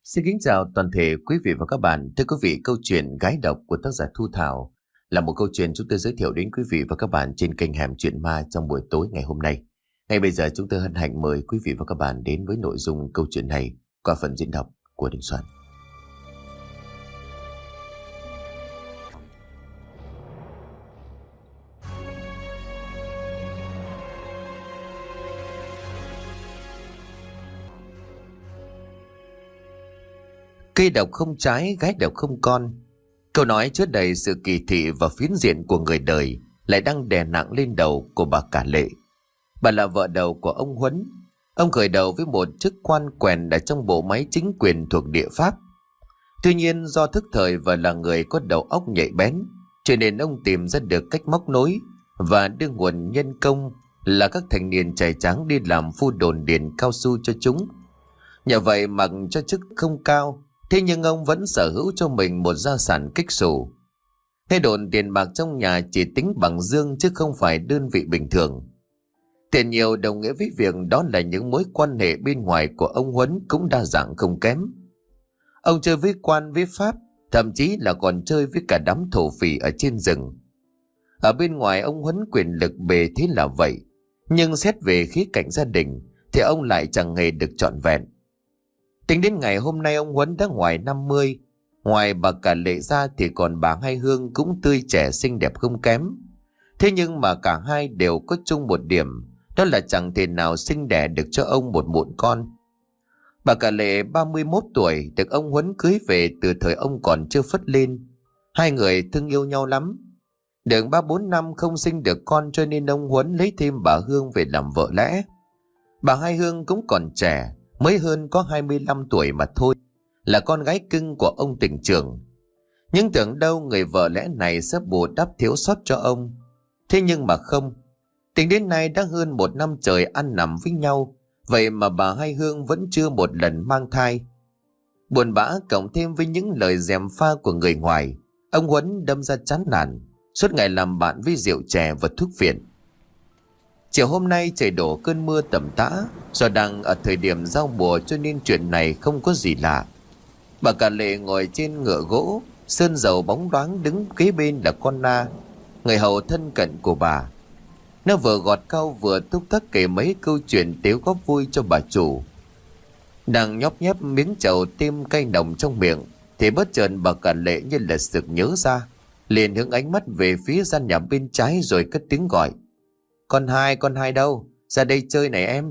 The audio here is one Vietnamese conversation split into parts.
Xin kính chào toàn thể quý vị và các bạn. Thưa quý vị, câu chuyện Gái Độc của tác giả Thu Thảo là một câu chuyện chúng tôi giới thiệu đến quý vị và các bạn trên kênh Hẻm Chuyện Ma trong buổi tối ngày hôm nay. Ngay bây giờ chúng tôi hân hạnh mời quý vị và các bạn đến với nội dung câu chuyện này qua phần diễn đọc của Đình Soạn. Cây độc không trái, gái độc không con. Câu nói chứa đầy sự kỳ thị và phiến diện của người đời lại đang đè nặng lên đầu của bà Cả Lệ. Bà là vợ đầu của ông Huấn. Ông khởi đầu với một chức quan quèn ở trong bộ máy chính quyền thuộc địa Pháp. Tuy nhiên do thức thời và là người có đầu óc nhạy bén, cho nên ông tìm ra được cách móc nối và đưa nguồn nhân công là các thanh niên trai tráng đi làm phu đồn điền cao su cho chúng. Nhờ vậy mặc cho chức không cao, thế nhưng ông vẫn sở hữu cho mình một gia sản kích xù. Nghe đồn tiền bạc trong nhà chỉ tính bằng dương chứ không phải đơn vị bình thường. Tiền nhiều đồng nghĩa với việc đó là những mối quan hệ bên ngoài của ông Huấn cũng đa dạng không kém. Ông chơi với quan với pháp, thậm chí là còn chơi với cả đám thổ phỉ ở trên rừng. Ở bên ngoài ông Huấn quyền lực bề thế là vậy, nhưng xét về khía cạnh gia đình thì ông lại chẳng hề được trọn vẹn. Tính đến ngày hôm nay ông Huấn đã ngoài 50. Ngoài bà Cả Lệ ra thì còn bà Hai Hương cũng tươi trẻ xinh đẹp không kém. Thế nhưng mà cả hai đều có chung một điểm, đó là chẳng thể nào sinh đẻ được cho ông một mụn con. Bà Cả Lệ 31 tuổi được ông Huấn cưới về từ thời ông còn chưa phất lên. Hai người thương yêu nhau lắm. Được 3-4 năm không sinh được con cho nên ông Huấn lấy thêm bà Hương về làm vợ lẽ. Bà Hai Hương cũng còn trẻ, mới hơn có 25 tuổi mà thôi, là con gái cưng của ông tỉnh trưởng. Nhưng tưởng đâu người vợ lẽ này sẽ bù đắp thiếu sót cho ông. Thế nhưng mà không. Tính đến nay đã hơn 1 năm trời ăn nằm với nhau, vậy mà bà Hai Hương vẫn chưa một lần mang thai. Buồn bã cộng thêm với những lời gièm pha của người ngoài, ông Huấn đâm ra chán nản, suốt ngày làm bạn với rượu chè và thuốc phiện. Chiều hôm nay trời đổ cơn mưa tầm tã, do đang ở thời điểm giao mùa cho nên chuyện này không có gì lạ. Bà Cả Lệ ngồi trên ngựa gỗ, sơn dầu bóng loáng đứng kế bên là con Na, người hầu thân cận của bà. Nó vừa gọt cau vừa túc tắc kể mấy câu chuyện tếu góp vui cho bà chủ. Đang nhóp nhép miếng trầu thêm cay nồng trong miệng thì bất chợt bà Cả Lệ như là sực nhớ ra, liền hướng ánh mắt về phía gian nhà bên trái rồi cất tiếng gọi: con hai đâu? Ra đây chơi này em.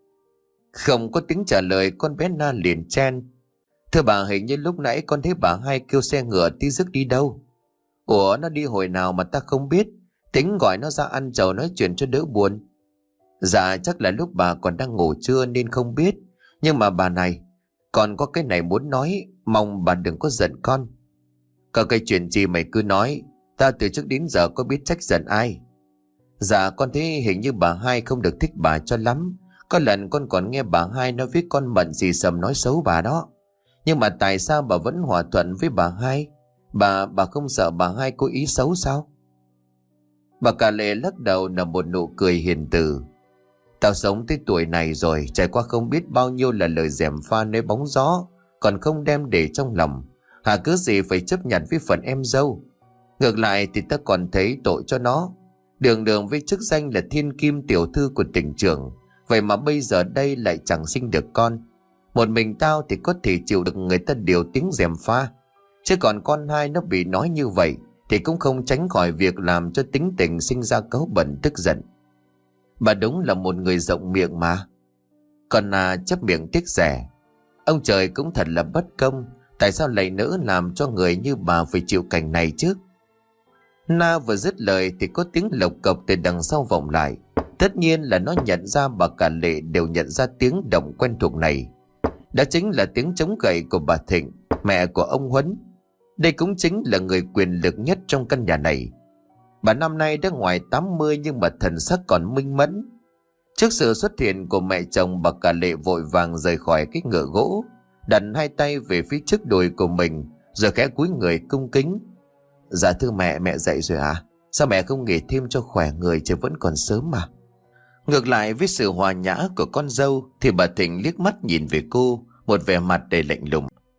Không có tiếng trả lời, con bé Na liền chen: thưa bà, hình như lúc nãy con thấy bà Hai kêu xe ngựa tí dứt đi đâu. Ủa, nó đi hồi nào mà ta không biết, tính gọi nó ra ăn chầu nói chuyện cho đỡ buồn. Dạ chắc là lúc bà còn đang ngủ trưa nên không biết. Nhưng mà bà này, còn có cái này muốn nói, mong bà đừng có giận con. Có cái chuyện gì mày cứ nói, ta từ trước đến giờ có biết trách giận ai. Dạ con thấy hình như bà Hai không được thích bà cho lắm. Có lần con còn nghe bà Hai nói với con Mận xì xầm nói xấu bà đó. Nhưng mà tại sao bà vẫn hòa thuận với bà Hai? Bà không sợ bà Hai có ý xấu sao? Bà Cả Lệ lắc đầu nở một nụ cười hiền từ. Tao sống tới tuổi này rồi, trải qua không biết bao nhiêu là lời gièm pha nơi bóng gió, còn không đem để trong lòng. Hà cứ gì phải chấp nhận với phần em dâu. Ngược lại thì ta còn thấy tội cho nó. Đường đường với chức danh là thiên kim tiểu thư của tỉnh trưởng, vậy mà bây giờ đây lại chẳng sinh được con. Một mình tao thì có thể chịu được người ta điều tiếng gièm pha, chứ còn con Hai nó bị nói như vậy thì cũng không tránh khỏi việc làm cho tính tình sinh ra cáu bẩn tức giận. Bà đúng là một người rộng miệng mà. Còn chấp miệng tiếc rẻ. Ông trời cũng thật là bất công, tại sao lại nỡ làm cho người như bà phải chịu cảnh này chứ? Na vừa dứt lời thì có tiếng lộc cộc từ đằng sau vọng lại. Tất nhiên là nó nhận ra bà Cả Lệ đều nhận ra tiếng động quen thuộc này. Đó chính là tiếng trống gậy của bà Thịnh, mẹ của ông Huấn. Đây cũng chính là người quyền lực nhất trong căn nhà này. Bà năm nay đã ngoài 80 nhưng mà thần sắc còn minh mẫn. Trước sự xuất hiện của mẹ chồng, bà Cả Lệ vội vàng rời khỏi cái ngựa gỗ, đặt hai tay về phía trước đùi của mình rồi khẽ cúi người cung kính. Dạ thưa mẹ, mẹ dậy rồi à? Sao mẹ không nghỉ thêm cho khỏe người, chứ vẫn còn sớm mà. Ngược lại với sự hòa nhã của con dâu thì bà Thịnh liếc mắt nhìn về cô, một vẻ mặt đầy lạnh lùng.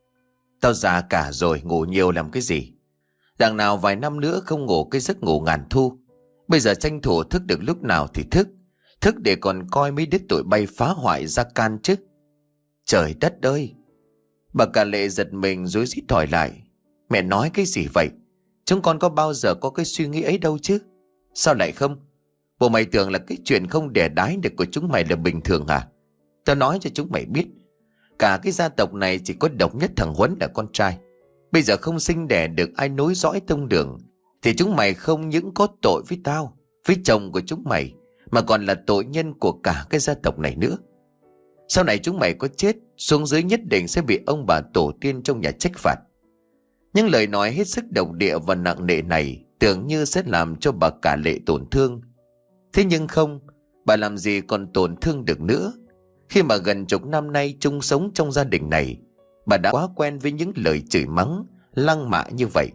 Tao già cả rồi, ngủ nhiều làm cái gì? Đằng nào vài năm nữa không ngủ cái giấc ngủ ngàn thu. Bây giờ tranh thủ thức được lúc nào thì thức. Thức để còn coi mấy đứa tụi bay phá hoại ra can chứ. Trời đất ơi! Bà cả Lệ giật mình rối rít hỏi lại. Mẹ nói cái gì vậy? Chúng con có bao giờ có cái suy nghĩ ấy đâu chứ. Sao lại không? Bộ mày tưởng là cái chuyện không đẻ đái được của chúng mày là bình thường à? Tao nói cho chúng mày biết, cả cái gia tộc này chỉ có độc nhất thằng Huấn là con trai. Bây giờ không sinh đẻ được ai nối dõi tông đường, thì chúng mày không những có tội với tao, với chồng của chúng mày, mà còn là tội nhân của cả cái gia tộc này nữa. Sau này chúng mày có chết, xuống dưới nhất định sẽ bị ông bà tổ tiên trong nhà trách phạt. Những lời nói hết sức độc địa và nặng nề này tưởng như sẽ làm cho bà cả Lệ tổn thương. Thế nhưng không, bà làm gì còn tổn thương được nữa. Khi mà gần chục năm nay chung sống trong gia đình này, bà đã quá quen với những lời chửi mắng, lăng mạ như vậy.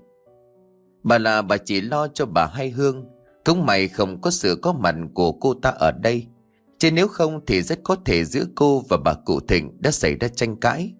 Bà chỉ lo cho bà Hai Hương. Cũng may không có sự có mặt của cô ta ở đây, chứ nếu không thì rất có thể giữa cô và bà cụ Thịnh đã xảy ra tranh cãi.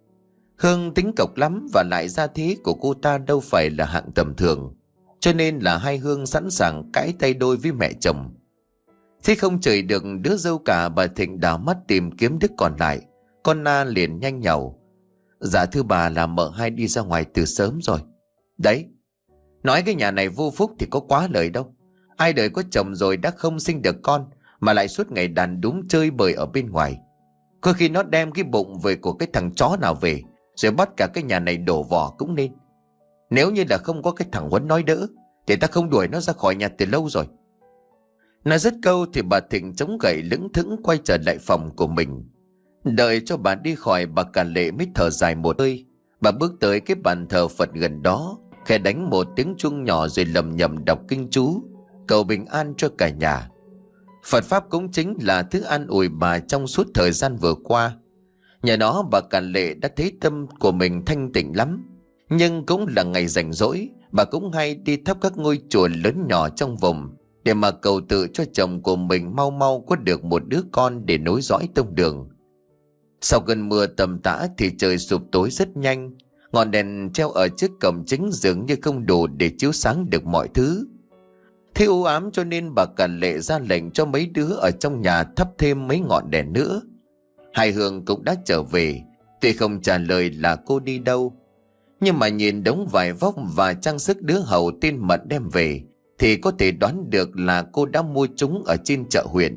Hương tính cộc lắm, và lại gia thế của cô ta đâu phải là hạng tầm thường, cho nên là Hai Hương sẵn sàng cãi tay đôi với mẹ chồng. Thế không chửi được đứa dâu cả, bà Thịnh đảo mắt tìm kiếm đứa còn lại. Con Na liền nhanh nhảu. Dạ thưa bà, là mợ Hai đi ra ngoài từ sớm rồi. Đấy, nói cái nhà này vô phúc thì có quá lời đâu. Ai đời có chồng rồi đã không sinh được con, mà lại suốt ngày đàn đúm chơi bời ở bên ngoài. Có khi nó đem cái bụng về của cái thằng chó nào về, rồi bắt cả cái nhà này đổ vỏ cũng nên. Nếu như là không có cái thằng Huấn nói đỡ, thì ta không đuổi nó ra khỏi nhà từ lâu rồi. Nói dứt câu thì bà Thịnh chống gậy lững thững quay trở lại phòng của mình. Đợi cho bà đi khỏi, bà cả Lệ mới thở dài một hơi. Bà bước tới cái bàn thờ Phật gần đó, khẽ đánh một tiếng chuông nhỏ rồi lầm nhầm đọc kinh chú, cầu bình an cho cả nhà. Phật pháp cũng chính là thứ an ủi bà trong suốt thời gian vừa qua. Nhờ đó bà cả Lệ đã thấy tâm của mình thanh tịnh lắm. Nhưng cũng là ngày rảnh rỗi, bà cũng hay đi thắp các ngôi chùa lớn nhỏ trong vùng, để mà cầu tự cho chồng của mình mau mau có được một đứa con để nối dõi tông đường. Sau cơn mưa tầm tã thì trời sụp tối rất nhanh. Ngọn đèn treo ở trước cổng chính dường như không đủ để chiếu sáng được mọi thứ. Thế u ám cho nên bà cả Lệ ra lệnh cho mấy đứa ở trong nhà thắp thêm mấy ngọn đèn nữa. Hai Hương cũng đã trở về, tuy không trả lời là cô đi đâu, nhưng mà nhìn đống vải vóc và trang sức đứa hầu tên Mận đem về thì có thể đoán được là cô đã mua chúng ở trên chợ huyện.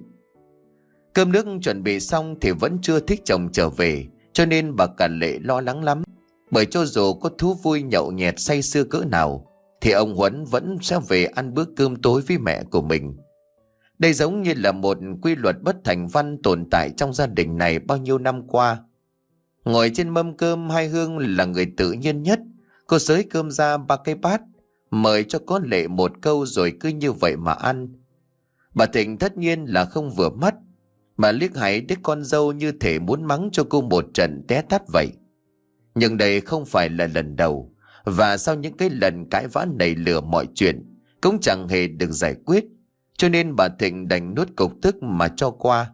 Cơm nước chuẩn bị xong thì vẫn chưa thích chồng trở về, cho nên bà cả Lệ lo lắng lắm. Bởi cho dù có thú vui nhậu nhẹt say sưa cỡ nào, thì ông Huấn vẫn sẽ về ăn bữa cơm tối với mẹ của mình. Đây giống như là một quy luật bất thành văn tồn tại trong gia đình này bao nhiêu năm qua. Ngồi trên mâm cơm, Hai Hương là người tự nhiên nhất. Cô xới cơm ra 3 cái bát, mời cho có Lệ một câu rồi cứ như vậy mà ăn. Bà Thịnh tất nhiên là không vừa mắt, mà liếc hãy đứa con dâu như thể muốn mắng cho cô một trận té tát vậy. Nhưng đây không phải là lần đầu, và sau những cái lần cãi vã nảy lửa mọi chuyện cũng chẳng hề được giải quyết, cho nên bà Thịnh đành nuốt cục tức mà cho qua.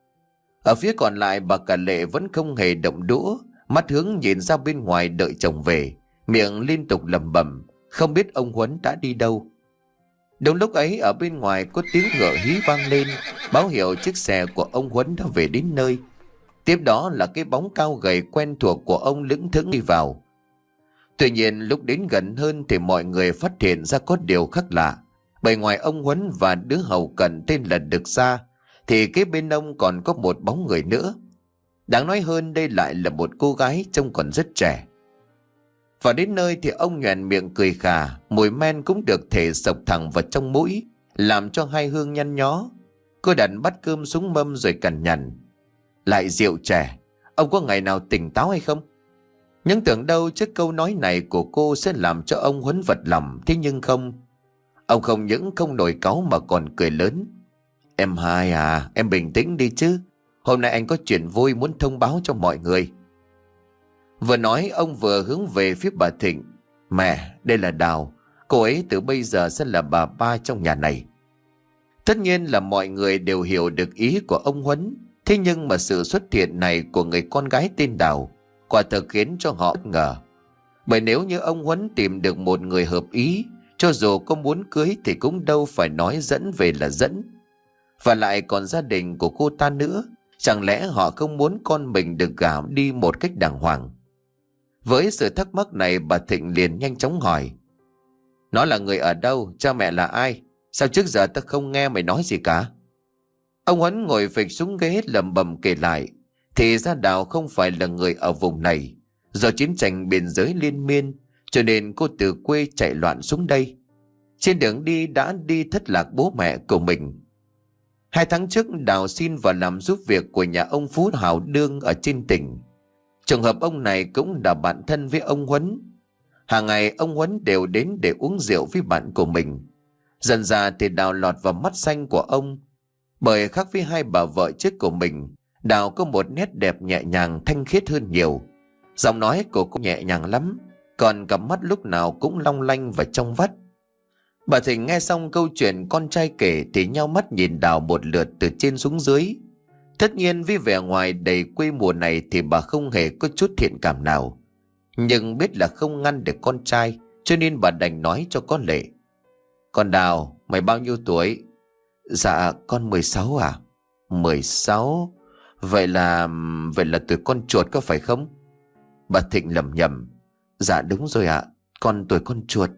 Ở phía còn lại, bà cả Lệ vẫn không hề động đũa, mắt hướng nhìn ra bên ngoài đợi chồng về, miệng liên tục lẩm bẩm không biết ông Huấn đã đi đâu. Đúng lúc ấy, ở bên ngoài có tiếng ngựa hí vang lên, báo hiệu chiếc xe của ông Huấn đã về đến nơi. Tiếp đó là cái bóng cao gầy quen thuộc của ông lững thững đi vào. Tuy nhiên lúc đến gần hơn thì mọi người phát hiện ra có điều khác lạ. Bởi ngoài ông Huấn và đứa hầu cận tên là Đực ra, thì kế bên ông còn có một bóng người nữa. Đáng nói hơn, đây lại là một cô gái trông còn rất trẻ. Vào đến nơi thì ông nhoẻn miệng cười khà, mùi men cũng được thể sộc thẳng vào trong mũi, làm cho Hai Hương nhăn nhó. Cô đặt bát cơm xuống mâm rồi cằn nhằn: lại rượu trẻ, ông có ngày nào tỉnh táo hay không? Nhưng tưởng đâu trước câu nói này của cô sẽ làm cho ông Huấn vật lòng, thế nhưng không. Ông không những không nổi cáu mà còn cười lớn: em Hai à, em bình tĩnh đi chứ. Hôm nay anh có chuyện vui muốn thông báo cho mọi người. Vừa nói ông vừa hướng về phía bà Thịnh: mẹ, đây là Đào. Cô ấy từ bây giờ sẽ là bà ba trong nhà này. Tất nhiên là mọi người đều hiểu được ý của ông Huấn. Thế nhưng mà sự xuất hiện này của người con gái tên Đào quả thực khiến cho họ bất ngờ. Bởi nếu như ông Huấn tìm được một người hợp ý, cho dù có muốn cưới thì cũng đâu phải nói dẫn về là dẫn. Và lại còn gia đình của cô ta nữa, chẳng lẽ họ không muốn con mình được gả đi một cách đàng hoàng? Với sự thắc mắc này, bà Thịnh liền nhanh chóng hỏi: Nó là người ở đâu? Cha mẹ là ai? Sao trước giờ ta không nghe mày nói gì cả? Ông Huấn ngồi phịch xuống ghế lẩm bẩm kể lại. Thì ra Đào không phải là người ở vùng này. Do chiến tranh biên giới liên miên, cho nên cô từ quê chạy loạn xuống đây. Trên đường đi đã đi thất lạc bố mẹ của mình. 2 tháng trước, Đào xin vào làm giúp việc của nhà ông Phú Hào Đương ở trên tỉnh. Trường hợp ông này cũng là bạn thân với ông Huấn. Hàng ngày ông Huấn đều đến để uống rượu với bạn của mình. Dần ra thì Đào lọt vào mắt xanh của ông. Bởi khác với hai bà vợ trước của mình, Đào có một nét đẹp nhẹ nhàng thanh khiết hơn nhiều. Giọng nói của cô nhẹ nhàng lắm, còn cặp mắt lúc nào cũng long lanh và trong vắt. Bà Thịnh nghe xong câu chuyện con trai kể thì nhao mắt nhìn Đào một lượt từ trên xuống dưới. Tất nhiên với vẻ ngoài đầy quê mùa này thì bà không hề có chút thiện cảm nào. Nhưng biết là không ngăn được con trai, cho nên bà đành nói cho có lệ: Con Đào, mày bao nhiêu tuổi? Dạ con 16 à? 16? Vậy là tuổi con chuột có phải không? Bà Thịnh lẩm nhẩm: Dạ đúng rồi ạ, con tuổi con chuột.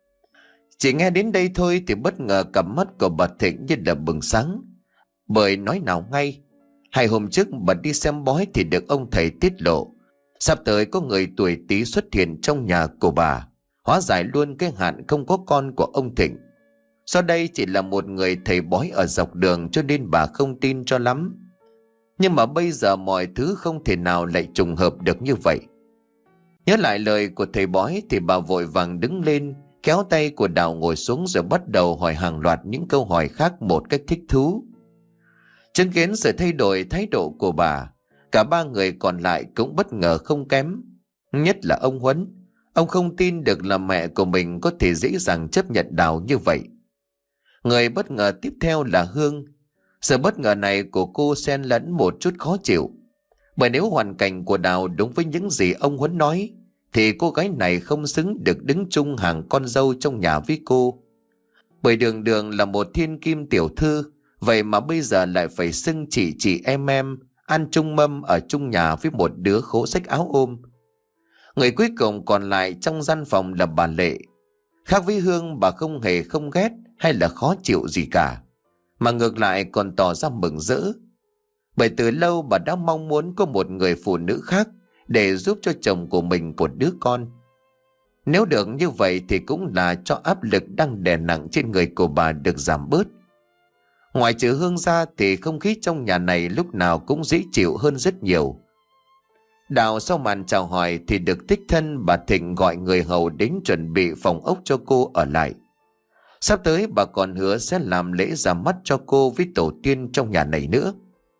Chỉ nghe đến đây thôi thì bất ngờ cặp mắt của bà Thịnh như là bừng sáng. Bởi nói nào ngay, 2 hôm trước bà đi xem bói thì được ông thầy tiết lộ sắp tới có người tuổi Tý xuất hiện trong nhà của bà, hóa giải luôn cái hạn không có con của ông Thịnh. Do đây chỉ là một người thầy bói ở dọc đường, cho nên bà không tin cho lắm. Nhưng mà bây giờ mọi thứ không thể nào lại trùng hợp được như vậy. Nhớ lại lời của thầy bói thì bà vội vàng đứng lên, kéo tay của Đào ngồi xuống rồi bắt đầu hỏi hàng loạt những câu hỏi khác một cách thích thú. Chứng kiến sự thay đổi thái độ của bà, cả 3 người còn lại cũng bất ngờ không kém. Nhất là ông Huấn. Ông không tin được là mẹ của mình có thể dễ dàng chấp nhận Đào như vậy. Người bất ngờ tiếp theo là Hương. Sự bất ngờ này của cô xen lẫn một chút khó chịu. Bởi nếu hoàn cảnh của Đào đúng với những gì ông Huấn nói, thì cô gái này không xứng được đứng chung hàng con dâu trong nhà với cô. Bởi đường đường là một thiên kim tiểu thư, vậy mà bây giờ lại phải xưng chị em, ăn chung mâm ở chung nhà với một đứa khố xách áo ôm. Người cuối cùng còn lại trong gian phòng là bà Lệ. Khác với Hương, bà không hề không ghét hay là khó chịu gì cả, mà ngược lại còn tỏ ra mừng rỡ. Bởi từ lâu bà đã mong muốn có một người phụ nữ khác để giúp cho chồng của mình một đứa con. Nếu được như vậy thì cũng là cho áp lực đang đè nặng trên người của bà được giảm bớt. Ngoài trừ Hương ra thì không khí trong nhà này lúc nào cũng dễ chịu hơn rất nhiều. Đào sau màn chào hỏi thì được đích thân bà Thịnh gọi người hầu đến chuẩn bị phòng ốc cho cô ở lại. Sắp tới bà còn hứa sẽ làm lễ ra mắt cho cô với tổ tiên trong nhà này nữa.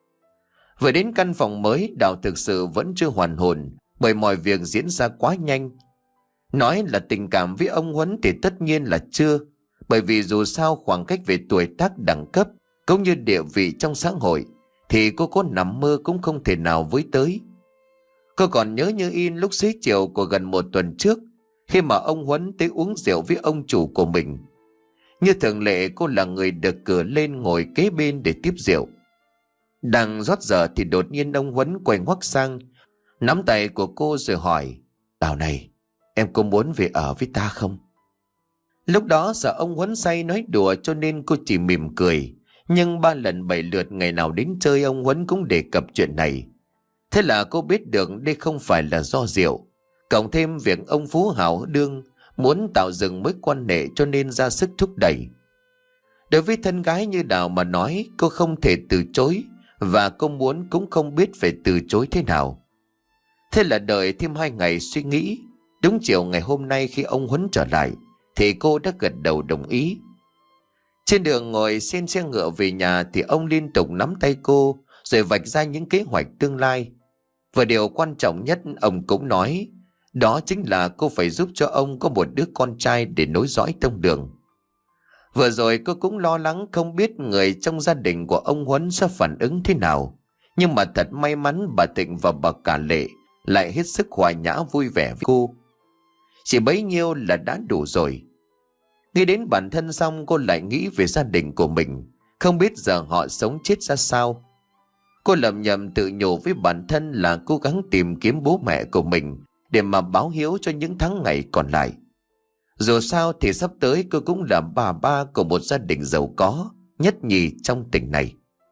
Vừa đến căn phòng mới, Đào thực sự vẫn chưa hoàn hồn, bởi mọi việc diễn ra quá nhanh. Nói là tình cảm với ông Huấn thì tất nhiên là chưa, bởi vì dù sao khoảng cách về tuổi tác, đẳng cấp cũng như địa vị trong xã hội thì cô có nằm mơ cũng không thể nào với tới. Cô còn nhớ như in lúc xế chiều của gần 1 tuần trước, khi mà ông Huấn tới uống rượu với ông chủ của mình. Như thường lệ, cô là người được cử lên ngồi kế bên để tiếp rượu. Đang rót giờ thì đột nhiên ông Huấn quay ngoắt sang, nắm tay của cô rồi hỏi: Đào này, em có muốn về ở với ta không? Lúc đó sợ ông Huấn say nói đùa cho nên cô chỉ mỉm cười. Nhưng 3 lần 7 lượt ngày nào đến chơi ông Huấn cũng đề cập chuyện này. Thế là cô biết được đây không phải là do rượu. Cộng thêm việc ông Phú Hào Đương muốn tạo dựng mối quan hệ cho nên ra sức thúc đẩy. Đối với thân gái như Đào mà nói, cô không thể từ chối, và cô muốn cũng không biết phải từ chối thế nào. Thế là đợi thêm 2 ngày suy nghĩ. Đúng chiều ngày hôm nay khi ông Huấn trở lại thì cô đã gật đầu đồng ý. Trên đường ngồi trên xe ngựa về nhà thì ông liên tục nắm tay cô rồi vạch ra những kế hoạch tương lai. Và điều quan trọng nhất ông cũng nói, đó chính là cô phải giúp cho ông có một đứa con trai để nối dõi tông đường. Vừa rồi cô cũng lo lắng không biết người trong gia đình của ông Huấn sẽ phản ứng thế nào. Nhưng mà thật may mắn bà Thịnh và bà cả Lệ lại hết sức hòa nhã vui vẻ với cô. Chỉ bấy nhiêu là đã đủ rồi. Nghĩ đến bản thân xong cô lại nghĩ về gia đình của mình, không biết giờ họ sống chết ra sao. Cô lầm nhầm tự nhủ với bản thân là cố gắng tìm kiếm bố mẹ của mình để mà báo hiếu cho những tháng ngày còn lại. Dù sao thì sắp tới cô cũng là bà ba của một gia đình giàu có, nhất nhì trong tỉnh này.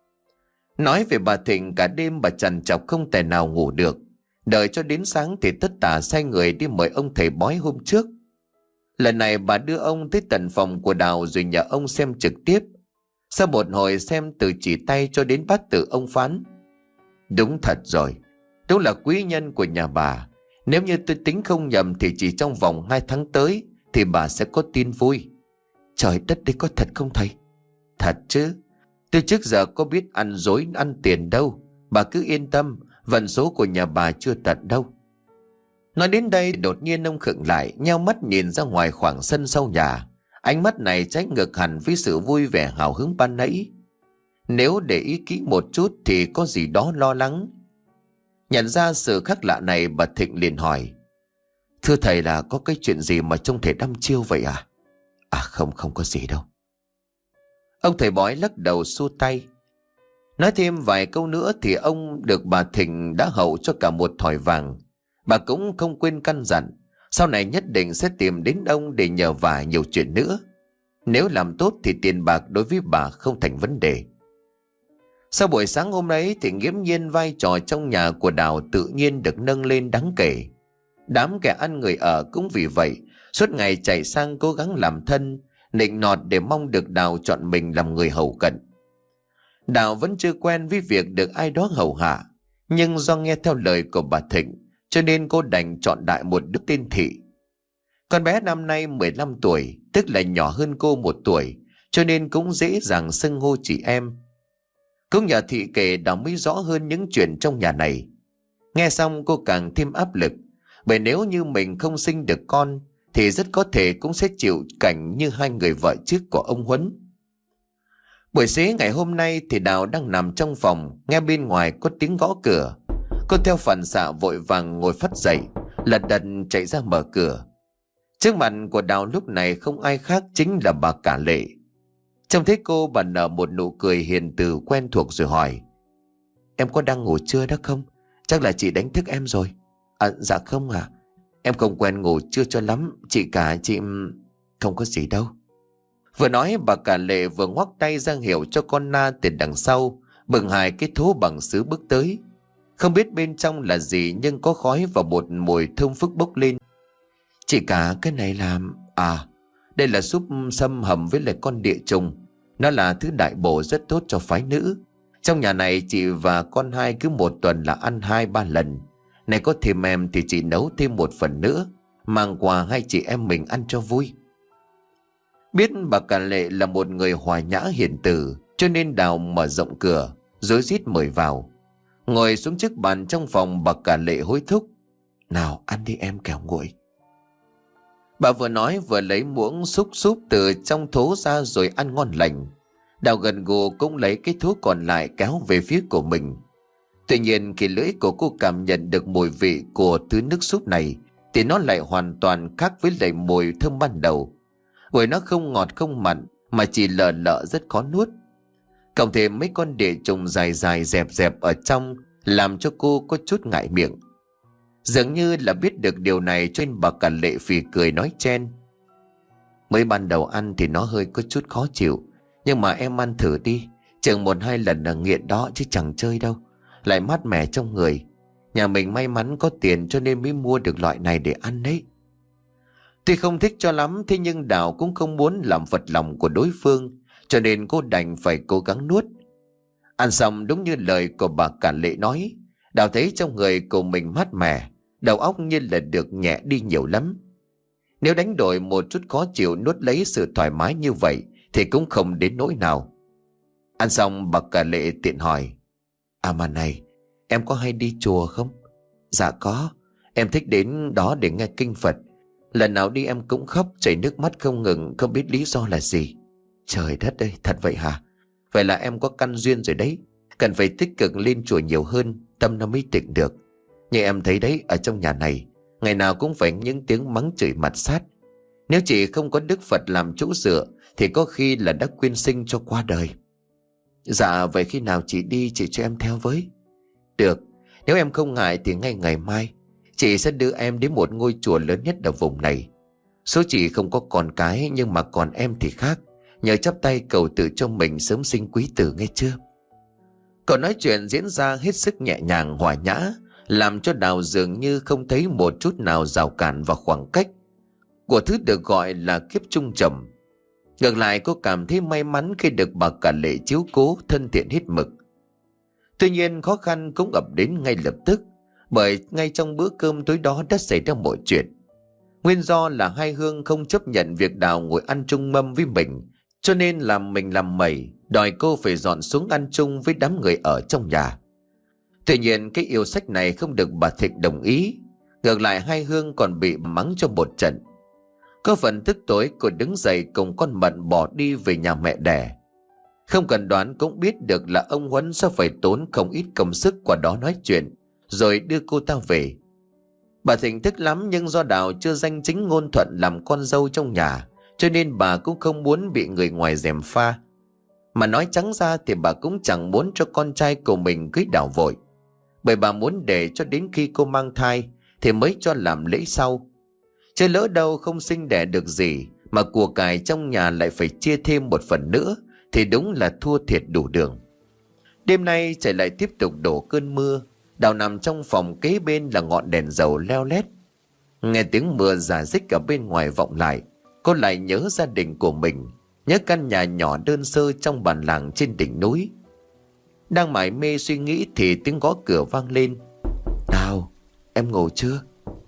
Nói về bà Thịnh, cả đêm bà trằn trọc không thể nào ngủ được. Đợi cho đến sáng thì tất tả sai người đi mời ông thầy bói hôm trước. Lần này bà đưa ông tới tận phòng của Đào rồi nhờ ông xem trực tiếp. Sau một hồi xem từ chỉ tay cho đến bát tự, ông phán: đúng thật rồi, đúng là quý nhân của nhà bà. Nếu như tôi tính không nhầm thì chỉ trong vòng 2 tháng tới thì bà sẽ có tin vui. Trời đất, đấy có thật không thầy? Thật chứ, tôi trước giờ có biết ăn dối ăn tiền đâu. Bà cứ yên tâm, vận số của nhà bà chưa tận đâu. Nói đến đây đột nhiên ông khựng lại, nheo mắt nhìn ra ngoài khoảng sân sau nhà. Ánh mắt này trái ngược hẳn với sự vui vẻ hào hứng ban nãy. Nếu để ý kỹ một chút thì có gì đó lo lắng. Nhận ra sự khác lạ này, bà Thịnh liền hỏi: thưa thầy, là có cái chuyện gì mà trông thể đăm chiêu vậy à? À không, không có gì đâu. Ông thầy bói lắc đầu xua tay. Nói thêm vài câu nữa thì ông được bà Thịnh đã hậu cho cả một thỏi vàng. Bà cũng không quên căn dặn sau này nhất định sẽ tìm đến ông để nhờ vả nhiều chuyện nữa. Nếu làm tốt thì tiền bạc đối với bà không thành vấn đề. Sau buổi sáng hôm ấy thì nghiễm nhiên vai trò trong nhà của Đào tự nhiên được nâng lên đáng kể. Đám kẻ ăn người ở cũng vì vậy suốt ngày chạy sang cố gắng làm thân, nịnh nọt để mong được Đào chọn mình làm người hầu cận. Đào vẫn chưa quen với việc được ai đó hầu hạ, nhưng do nghe theo lời của bà Thịnh cho nên cô đành chọn đại một đứa tên Thị. Con bé năm nay 15 tuổi, tức là nhỏ hơn cô 1 tuổi, cho nên cũng dễ dàng xưng hô chị em. Cũng nhờ Thị kể Đào mới rõ hơn những chuyện trong nhà này. Nghe xong cô càng thêm áp lực, bởi nếu như mình không sinh được con thì rất có thể cũng sẽ chịu cảnh như 2 người vợ trước của ông Huấn. Buổi xế ngày hôm nay thì Đào đang nằm trong phòng, nghe bên ngoài có tiếng gõ cửa. Cô theo phản xạ vội vàng ngồi phắt dậy, lật đật chạy ra mở cửa. Trước mặt của Đào lúc này không ai khác chính là bà cả Lệ. Trông thấy cô, bà nở một nụ cười hiền từ quen thuộc rồi hỏi: em có đang ngủ trưa đó không? Chắc là chị đánh thức em rồi. À dạ không à, em không quen ngủ trưa cho lắm. Chị cả chị... Không có gì đâu. Vừa nói bà cả Lệ vừa ngoắc tay ra hiệu cho con Na từ đằng sau bưng 2 cái thố bằng sứ bước tới. Không biết bên trong là gì nhưng có khói và một mùi thơm phức bốc lên. Chị cả, cái này là... À, đây là súp sâm hầm với lại con địa trùng. Nó là thứ đại bổ rất tốt cho phái nữ. Trong nhà này chị và con 2 cứ 1 tuần là ăn 2-3 lần. Này có thêm em thì chị nấu thêm 1 phần nữa, mang quà 2 chị em mình ăn cho vui. Biết bà cả Lệ là một người hòa nhã hiền từ, cho nên Đào mở rộng cửa rối rít mời vào. Ngồi xuống chiếc bàn trong phòng, bà cả Lệ hối thúc: nào ăn đi em, kẻo nguội. Bà vừa nói vừa lấy muỗng xúc xúp từ trong thố ra rồi ăn ngon lành. Đào gần gù cũng lấy cái thố còn lại kéo về phía của mình. Tuy nhiên khi lưỡi của cô cảm nhận được mùi vị của thứ nước súp này thì nó lại hoàn toàn khác với lại mùi thơm ban đầu. Bởi nó không ngọt không mặn mà chỉ lợ lợ rất khó nuốt. Cộng thêm mấy con địa trùng dài dài dẹp dẹp ở trong làm cho cô có chút ngại miệng. Dường như là biết được điều này cho nên bà cả Lệ phì cười nói chen: mới ban đầu ăn thì nó hơi có chút khó chịu, nhưng mà em ăn thử đi, chừng 1-2 lần là nghiện đó chứ chẳng chơi đâu. Lại mát mẻ trong người. Nhà mình may mắn có tiền cho nên mới mua được loại này để ăn đấy. Tuy không thích cho lắm, thế nhưng Đào cũng không muốn làm phật lòng của đối phương, cho nên cô đành phải cố gắng nuốt. Ăn xong đúng như lời của bà cả Lệ nói, Đào thấy trong người của mình mát mẻ, đầu óc như là được nhẹ đi nhiều lắm. Nếu đánh đổi một chút khó chịu nuốt lấy sự thoải mái như vậy thì cũng không đến nỗi nào. Ăn xong bà cả Lệ tiện hỏi: à mà này, em có hay đi chùa không? Dạ có, em thích đến đó để nghe kinh Phật. Lần nào đi em cũng khóc chảy nước mắt không ngừng, không biết lý do là gì. Trời đất ơi, thật vậy hả? Vậy là em có căn duyên rồi đấy. Cần phải tích cực lên chùa nhiều hơn, tâm nó mới tịnh được. Như em thấy đấy, ở trong nhà này, ngày nào cũng phải những tiếng mắng chửi mặt sát. Nếu chị không có Đức Phật làm chỗ dựa thì có khi là đã quyên sinh cho qua đời. Dạ vậy khi nào chị đi chị cho em theo với. Được, nếu em không ngại thì ngay ngày mai chị sẽ đưa em đến một ngôi chùa lớn nhất ở vùng này. Số chị không có con cái, nhưng mà còn em thì khác. Nhờ chắp tay cầu tự cho mình sớm sinh quý tử nghe chưa. Cậu nói chuyện diễn ra hết sức nhẹ nhàng hòa nhã, làm cho Đào dường như không thấy một chút nào rào cản và khoảng cách của thứ được gọi là kiếp chung trầm. Ngược lại cô cảm thấy may mắn khi được bà cả Lệ chiếu cố thân thiện hết mực. Tuy nhiên khó khăn cũng ập đến ngay lập tức, bởi ngay trong bữa cơm tối đó đã xảy ra mọi chuyện. Nguyên do là hai Hương không chấp nhận việc Đào ngồi ăn chung mâm với mình, cho nên làm mình làm mẩy, đòi cô phải dọn xuống ăn chung với đám người ở trong nhà. Tuy nhiên cái yêu sách này không được bà Thịnh đồng ý. Ngược lại hai Hương còn bị mắng cho một trận. Có phần tức tối cô đứng dậy cùng con Mận bỏ đi về nhà mẹ đẻ. Không cần đoán cũng biết được là ông Huấn sẽ phải tốn không ít công sức qua đó nói chuyện, rồi đưa cô ta về. Bà Thịnh tức lắm, nhưng do Đào chưa danh chính ngôn thuận làm con dâu trong nhà, cho nên bà cũng không muốn bị người ngoài gièm pha. Mà nói trắng ra thì bà cũng chẳng muốn cho con trai của mình cưới Đào vội, bởi bà muốn để cho đến khi cô mang thai thì mới cho làm lễ sau. Chứ lỡ đâu không sinh đẻ được gì mà của cải trong nhà lại phải chia thêm một phần nữa thì đúng là thua thiệt đủ đường. Đêm nay trời lại tiếp tục đổ cơn mưa. Đào nằm trong phòng kế bên là ngọn đèn dầu leo lét. Nghe tiếng mưa rả rích ở bên ngoài vọng lại, cô lại nhớ gia đình của mình, nhớ căn nhà nhỏ đơn sơ trong bản làng trên đỉnh núi. Đang mải mê suy nghĩ thì tiếng gõ cửa vang lên. Đào, em ngủ chưa?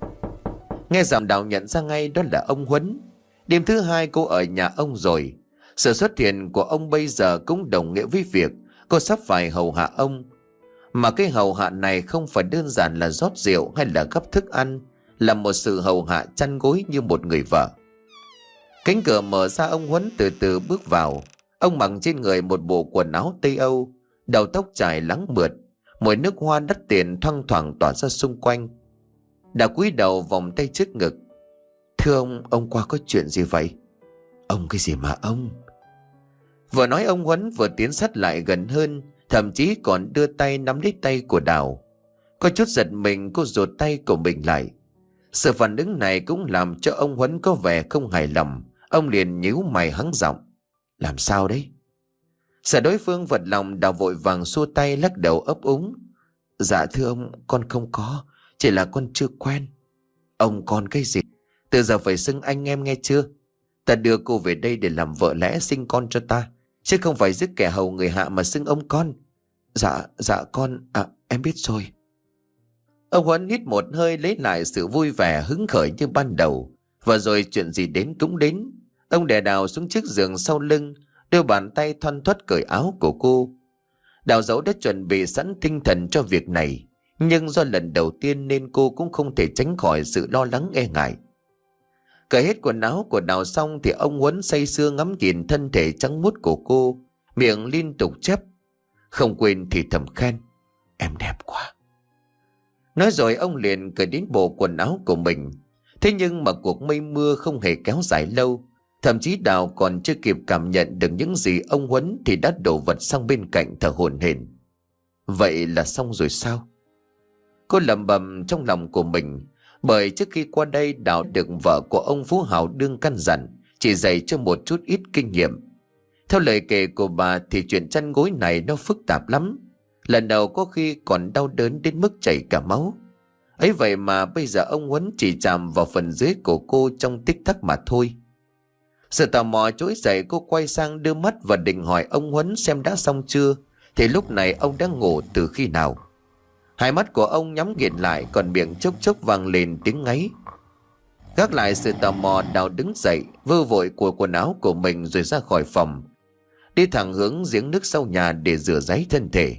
Nghe giọng Đào nhận ra ngay đó là ông Huấn. Đêm thứ hai cô ở nhà ông rồi. Sự xuất hiện của ông bây giờ cũng đồng nghĩa với việc cô sắp phải hầu hạ ông. Mà cái hầu hạ này không phải đơn giản là rót rượu hay là gấp thức ăn, là một sự hầu hạ chăn gối như một người vợ. Cánh cửa mở ra, ông Huấn từ từ bước vào. Ông mặc trên người một bộ quần áo Tây Âu, đầu tóc trải lắng mượt, mùi nước hoa đắt tiền thoang thoảng tỏa ra xung quanh. Đã cúi đầu vòng tay trước ngực. Thưa ông qua có chuyện gì vậy? Ông cái gì mà ông? Vừa nói ông Huấn vừa tiến sát lại gần hơn, thậm chí còn đưa tay nắm lấy tay của Đào. Có chút giật mình, cô rụt tay của mình lại. Sự phản ứng này cũng làm cho ông Huấn có vẻ không hài lòng. Ông liền nhíu mày hắng giọng. Làm sao đấy? Sợ đối phương vật lòng, Đào vội vàng xua tay lắc đầu ấp úng. Dạ thưa ông, con không có, chỉ là con chưa quen. Ông con cái gì? Từ giờ phải xưng anh em nghe chưa? Ta đưa cô về đây để làm vợ lẽ sinh con cho ta, chứ không phải giết kẻ hầu người hạ mà xưng ông con. Dạ con, em biết rồi. Ông Huấn hít một hơi lấy lại sự vui vẻ hứng khởi như ban đầu. Và rồi chuyện gì đến cũng đến. Ông đè Đào xuống chiếc giường sau lưng, đưa bàn tay thoăn thoắt cởi áo của cô. Đào dẫu đã chuẩn bị sẵn tinh thần cho việc này, nhưng do lần đầu tiên nên cô cũng không thể tránh khỏi sự lo lắng e ngại. Cởi hết quần áo của Đào xong thì ông Huấn say sưa ngắm nhìn thân thể trắng muốt của cô, miệng liên tục chép, không quên thì thầm khen. Em đẹp quá. Nói rồi ông liền cởi đến bộ quần áo của mình. Thế nhưng mà cuộc mây mưa không hề kéo dài lâu. Thậm chí Đào còn chưa kịp cảm nhận được những gì ông Huấn thì đã đổ vật sang bên cạnh thở hổn hển. Vậy là xong rồi sao? Cô lẩm bẩm trong lòng của mình. Bởi trước khi qua đây Đào được vợ của ông Phú Hào đương căn dặn chỉ dạy cho một chút ít kinh nghiệm. Theo lời kể của bà thì chuyện chăn gối này nó phức tạp lắm. Lần đầu có khi còn đau đớn đến mức chảy cả máu. Ấy vậy mà bây giờ ông Huấn chỉ chạm vào phần dưới của cô trong tích tắc mà thôi. Sự tò mò trỗi dậy, cô quay sang đưa mắt và định hỏi ông Huấn xem đã xong chưa. Thì lúc này ông đã ngủ từ khi nào. Hai mắt của ông nhắm nghiền lại, còn miệng chốc chốc vang lên tiếng ngáy. Gác lại sự tò mò, Đào đứng dậy, vơ vội của quần áo của mình rồi ra khỏi phòng, đi thẳng hướng giếng nước sau nhà để rửa ráy thân thể.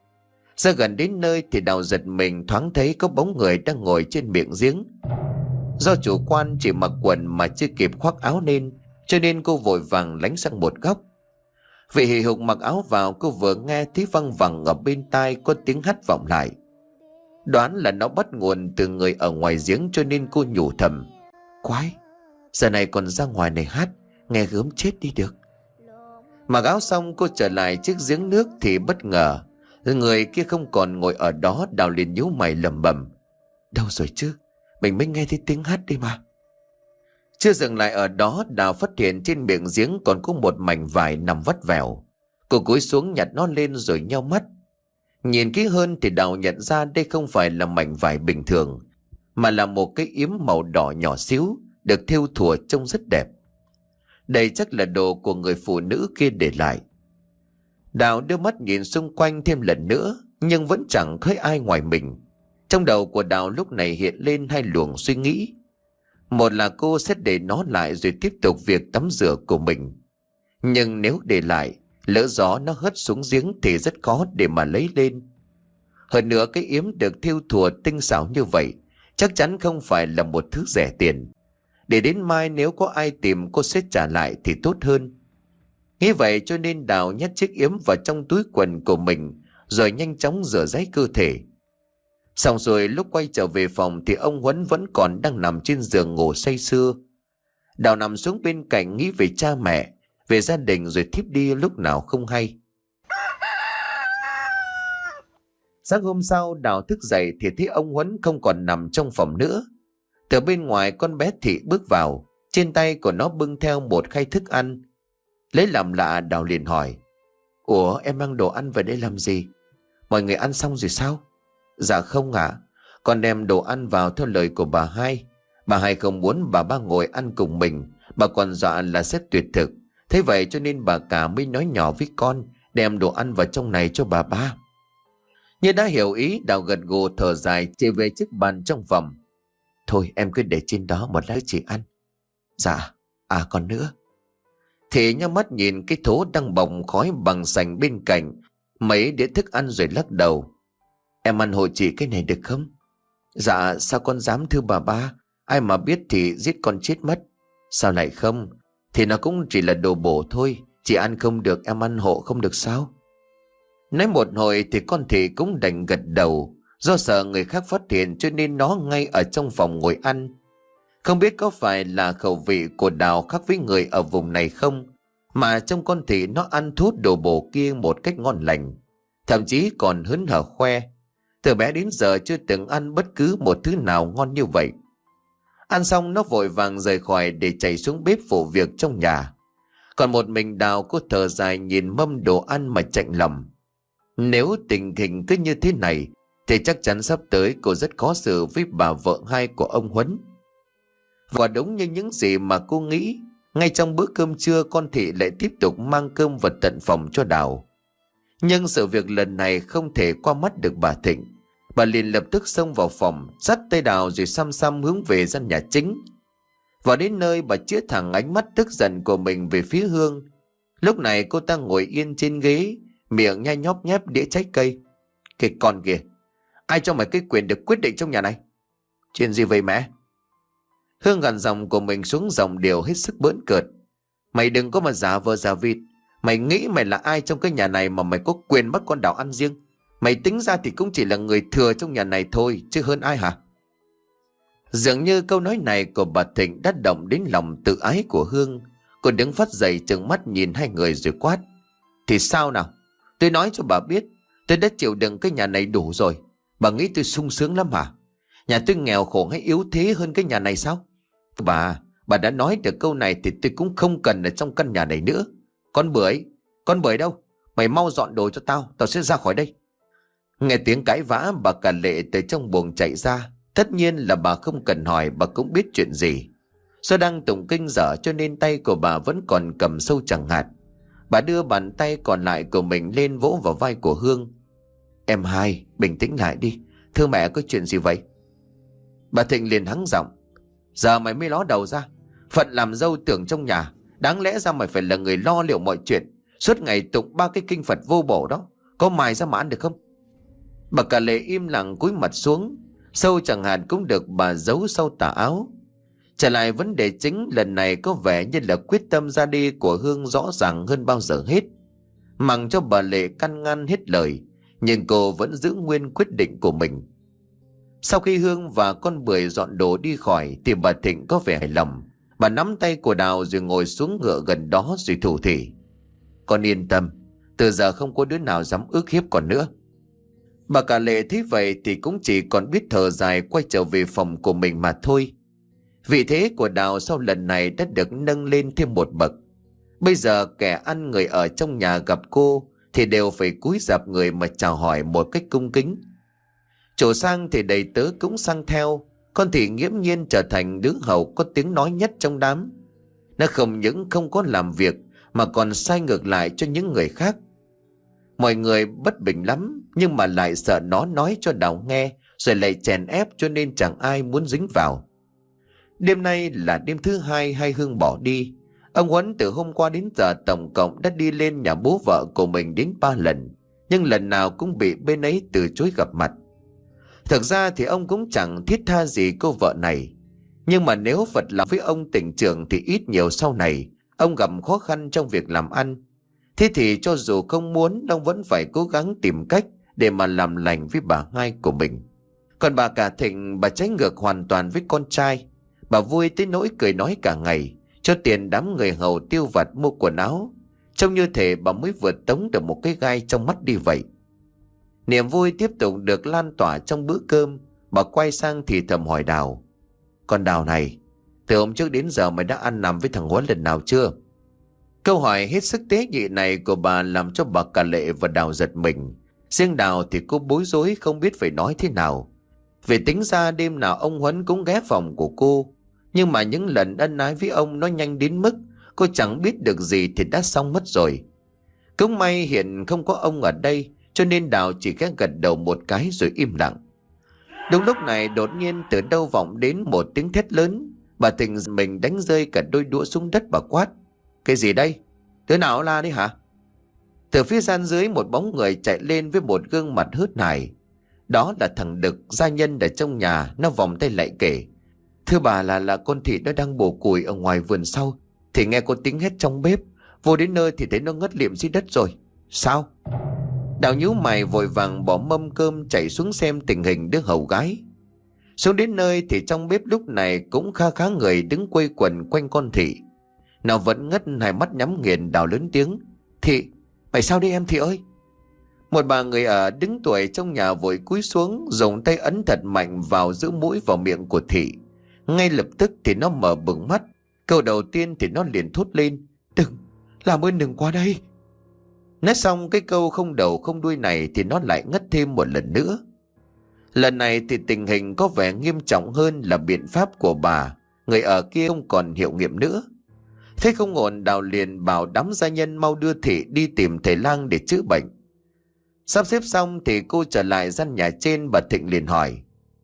Ra gần đến nơi thì Đào giật mình thoáng thấy có bóng người đang ngồi trên miệng giếng. Do chủ quan chỉ mặc quần mà chưa kịp khoác áo lên, cho nên cô vội vàng lánh sang một góc. Vì hì hục mặc áo vào, cô vừa nghe thấy văng vẳng ở bên tai có tiếng hắt vọng lại. Đoán là nó bắt nguồn từ người ở ngoài giếng, cho nên cô nhủ thầm: quái, giờ này còn ra ngoài này hát, nghe gớm chết đi được. Mặc áo xong cô trở lại chiếc giếng nước thì bất ngờ người kia không còn ngồi ở đó. Đào liền nhíu mày lẩm bẩm: đâu rồi chứ, mình mới nghe thấy tiếng hát đi mà. Chưa dừng lại ở đó, Đào phát hiện trên miệng giếng còn có một mảnh vải nằm vắt vẻo. Cô cúi xuống nhặt nó lên rồi nheo mắt. Nhìn kỹ hơn thì Đào nhận ra đây không phải là mảnh vải bình thường, mà là một cái yếm màu đỏ nhỏ xíu, được thêu thùa trông rất đẹp. Đây chắc là đồ của người phụ nữ kia để lại. Đào đưa mắt nhìn xung quanh thêm lần nữa, nhưng vẫn chẳng thấy ai ngoài mình. Trong đầu của Đào lúc này hiện lên hai luồng suy nghĩ. Một là cô sẽ để nó lại rồi tiếp tục việc tắm rửa của mình. Nhưng nếu để lại, lỡ gió nó hất xuống giếng thì rất khó để mà lấy lên. Hơn nữa cái yếm được thêu thùa tinh xảo như vậy chắc chắn không phải là một thứ rẻ tiền. Để đến mai nếu có ai tìm cô sẽ trả lại thì tốt hơn. Nghĩ vậy cho nên Đào nhét chiếc yếm vào trong túi quần của mình rồi nhanh chóng rửa ráy cơ thể. Xong rồi lúc quay trở về phòng thì ông Huấn vẫn còn đang nằm trên giường ngủ say sưa. Đào nằm xuống bên cạnh nghĩ về cha mẹ, về gia đình rồi thiếp đi lúc nào không hay. Sáng hôm sau Đào thức dậy thì thấy ông Huấn không còn nằm trong phòng nữa. Từ bên ngoài con bé Thị bước vào, trên tay của nó bưng theo một khay thức ăn. Lấy làm lạ Đào liền hỏi: ủa, em mang đồ ăn về đây làm gì? Mọi người ăn xong rồi sao? Dạ không ạ, con đem đồ ăn vào theo lời của bà hai. Bà hai không muốn bà ba ngồi ăn cùng mình, bà còn dọa là sẽ tuyệt thực. Thế vậy cho nên bà cả mới nói nhỏ với con đem đồ ăn vào trong này cho bà ba. Như đã hiểu ý, Đào gật gù thở dài chạy về chiếc bàn trong phòng. Thôi em cứ để trên đó một lát chị ăn. Dạ, còn nữa. Thì nhắm mắt nhìn cái thố đang bồng khói bằng sành bên cạnh mấy đĩa thức ăn rồi lắc đầu. Em ăn hộ chị cái này được không? Dạ sao con dám thưa bà ba, ai mà biết thì giết con chết mất. Sao lại không? Thì nó cũng chỉ là đồ bổ thôi, chị ăn không được em ăn hộ không được sao? Nói một hồi thì con Thị cũng đành gật đầu. Do sợ người khác phát hiện cho nên nó ngay ở trong phòng ngồi ăn. Không biết có phải là khẩu vị của Đào khác với người ở vùng này không, mà trong con Thị nó ăn thốt đồ bổ kia một cách ngon lành, thậm chí còn hớn hở khoe. Từ bé đến giờ chưa từng ăn bất cứ một thứ nào ngon như vậy. Ăn xong nó vội vàng rời khỏi để chạy xuống bếp phụ việc trong nhà. Còn một mình Đào cô thở dài nhìn mâm đồ ăn mà chạnh lòng. Nếu tình hình cứ như thế này thì chắc chắn sắp tới cô rất khó xử với bà vợ hai của ông Huấn. Và đúng như những gì mà cô nghĩ, ngay trong bữa cơm trưa con Thị lại tiếp tục mang cơm vào tận phòng cho Đào. Nhưng sự việc lần này không thể qua mắt được bà Thịnh. Bà liền lập tức xông vào phòng, dắt tay Đào rồi xăm xăm hướng về gian nhà chính. Vào đến nơi bà chĩa thẳng ánh mắt tức giận của mình về phía Hương. Lúc này cô ta ngồi yên trên ghế, miệng nhai nhóp nhép đĩa trái cây. Cái con kìa, ai cho mày cái quyền được quyết định trong nhà này? Chuyện gì vậy mẹ? Hương gằn giọng của mình xuống giọng điệu hết sức bỡn cợt. Mày đừng có mà giả vờ giả vịt. Mày nghĩ mày là ai trong cái nhà này mà mày có quyền bắt con Đào ăn riêng? Mày tính ra thì cũng chỉ là người thừa trong nhà này thôi, chứ hơn ai hả? Dường như câu nói này của bà Thịnh đã động đến lòng tự ái của Hương. Cô đứng phát dậy trừng mắt nhìn hai người rồi quát. Thì sao nào? Tôi nói cho bà biết, tôi đã chịu đựng cái nhà này đủ rồi. Bà nghĩ tôi sung sướng lắm hả? Nhà tôi nghèo khổ hay yếu thế hơn cái nhà này sao? Bà đã nói được câu này thì tôi cũng không cần ở trong căn nhà này nữa. Con bưởi đâu? Mày mau dọn đồ cho tao, tao sẽ ra khỏi đây. Nghe tiếng cãi vã, bà cả Lệ từ trong buồng chạy ra. Tất nhiên là bà không cần hỏi, bà cũng biết chuyện gì. Do đang tụng kinh dở cho nên tay của bà vẫn còn cầm sâu chẳng hạt. Bà đưa bàn tay còn lại của mình lên vỗ vào vai của Hương. Em hai, bình tĩnh lại đi. Thưa mẹ, có chuyện gì vậy? Bà Thịnh liền hắng giọng. Giờ mày mới ló đầu ra. Phận làm dâu tưởng trong nhà, đáng lẽ ra mày phải là người lo liệu mọi chuyện. Suốt ngày tụng ba cái kinh Phật vô bổ đó, có mài ra mà ăn được không? Bà cả Lệ im lặng cúi mặt xuống. Sâu chẳng hạn cũng được bà giấu sau tà áo. Trở lại vấn đề chính, lần này có vẻ như là quyết tâm ra đi của Hương rõ ràng hơn bao giờ hết. Mặc cho bà Lệ căn ngăn hết lời, nhưng cô vẫn giữ nguyên quyết định của mình. Sau khi Hương và con Bưởi dọn đồ đi khỏi thì bà Thịnh có vẻ hài lòng. Bà nắm tay của Đào rồi ngồi xuống ngựa gần đó rồi thủ thỉ: "Con yên tâm, từ giờ không có đứa nào dám ức hiếp con nữa." Bà cả Lệ thấy vậy thì cũng chỉ còn biết thở dài quay trở về phòng của mình mà thôi. Vị thế của Đào sau lần này đã được nâng lên thêm một bậc. Bây giờ kẻ ăn người ở trong nhà gặp cô thì đều phải cúi rạp người mà chào hỏi một cách cung kính. Chủ sang thì đầy tớ cũng sang theo. Con thì nghiễm nhiên trở thành đứa hầu có tiếng nói nhất trong đám. Nó không những không có làm việc mà còn sai ngược lại cho những người khác. Mọi người bất bình lắm, nhưng mà lại sợ nó nói cho Đào nghe rồi lại chèn ép, cho nên chẳng ai muốn dính vào. Đêm nay là đêm thứ hai Hương bỏ đi. Ông Huấn từ hôm qua đến giờ tổng cộng đã đi lên nhà bố vợ của mình đến 3 lần, nhưng lần nào cũng bị bên ấy từ chối gặp mặt. Thực ra thì ông cũng chẳng thiết tha gì cô vợ này, nhưng mà nếu Phật làm với ông tỉnh trưởng thì ít nhiều sau này ông gặp khó khăn trong việc làm ăn. Thế thì cho dù không muốn, ông vẫn phải cố gắng tìm cách để mà làm lành với bà hai của mình. Còn bà cả Thịnh, bà trái ngược hoàn toàn với con trai. Bà vui tới nỗi cười nói cả ngày, cho tiền đám người hầu tiêu vặt mua quần áo, trông như thể bà mới vừa tống được một cái gai trong mắt đi vậy. Niềm vui tiếp tục được lan tỏa trong bữa cơm. Bà quay sang thì thầm hỏi Đào: "Con Đào này, từ hôm trước đến giờ mày đã ăn nằm với thằng Huấn lần nào chưa?" Câu hỏi hết sức tế nhị này của bà làm cho bà cả Lệ và Đào giật mình. Riêng Đào thì cô bối rối không biết phải nói thế nào. Vì tính ra đêm nào ông Huấn cũng ghé phòng của cô, nhưng mà những lần ân ái với ông nó nhanh đến mức cô chẳng biết được gì thì đã xong mất rồi. Cũng may hiện không có ông ở đây, cho nên Đào chỉ khẽ gật đầu một cái rồi im lặng. Đúng lúc này đột nhiên từ đâu vọng đến một tiếng thét lớn. Bà Thịnh mình đánh rơi cả đôi đũa xuống đất, bà quát: "Cái gì đây? Đứa nào la đấy hả?" Từ phía gian dưới một bóng người chạy lên với một gương mặt hớt hải. Đó là thằng Đực, gia nhân ở trong nhà. Nó vòng tay lại kể: "Thưa bà, là con Thị nó đang bổ củi ở ngoài vườn sau, thì nghe có tiếng hét trong bếp. Vô đến nơi thì thấy nó ngất liệm dưới đất rồi." "Sao?" Đào nhíu mày vội vàng bỏ mâm cơm chạy xuống xem tình hình đứa hầu gái. Xuống đến nơi thì trong bếp lúc này cũng khá khá người đứng quây quần quanh con Thị. Nào vẫn ngất, hai mắt nhắm nghiền. Đào lớn tiếng: "Thị, mày sao đây em Thị ơi?" Một bà người ở đứng tuổi trong nhà vội cúi xuống, dùng tay ấn thật mạnh vào giữa mũi vào miệng của Thị. Ngay lập tức thì nó mở bừng mắt. Câu đầu tiên thì nó liền thốt lên: "Đừng, làm ơn đừng qua đây." Nói xong cái câu không đầu không đuôi này thì nó lại ngất thêm một lần nữa. Lần này thì tình hình có vẻ nghiêm trọng hơn là biện pháp của bà người ở kia không còn hiệu nghiệm nữa. Thế không ổn, Đào liền bảo đám gia nhân mau đưa Thị đi tìm thầy lang để chữa bệnh. Sắp xếp xong thì cô trở lại gian nhà trên. Bà Thịnh liền hỏi: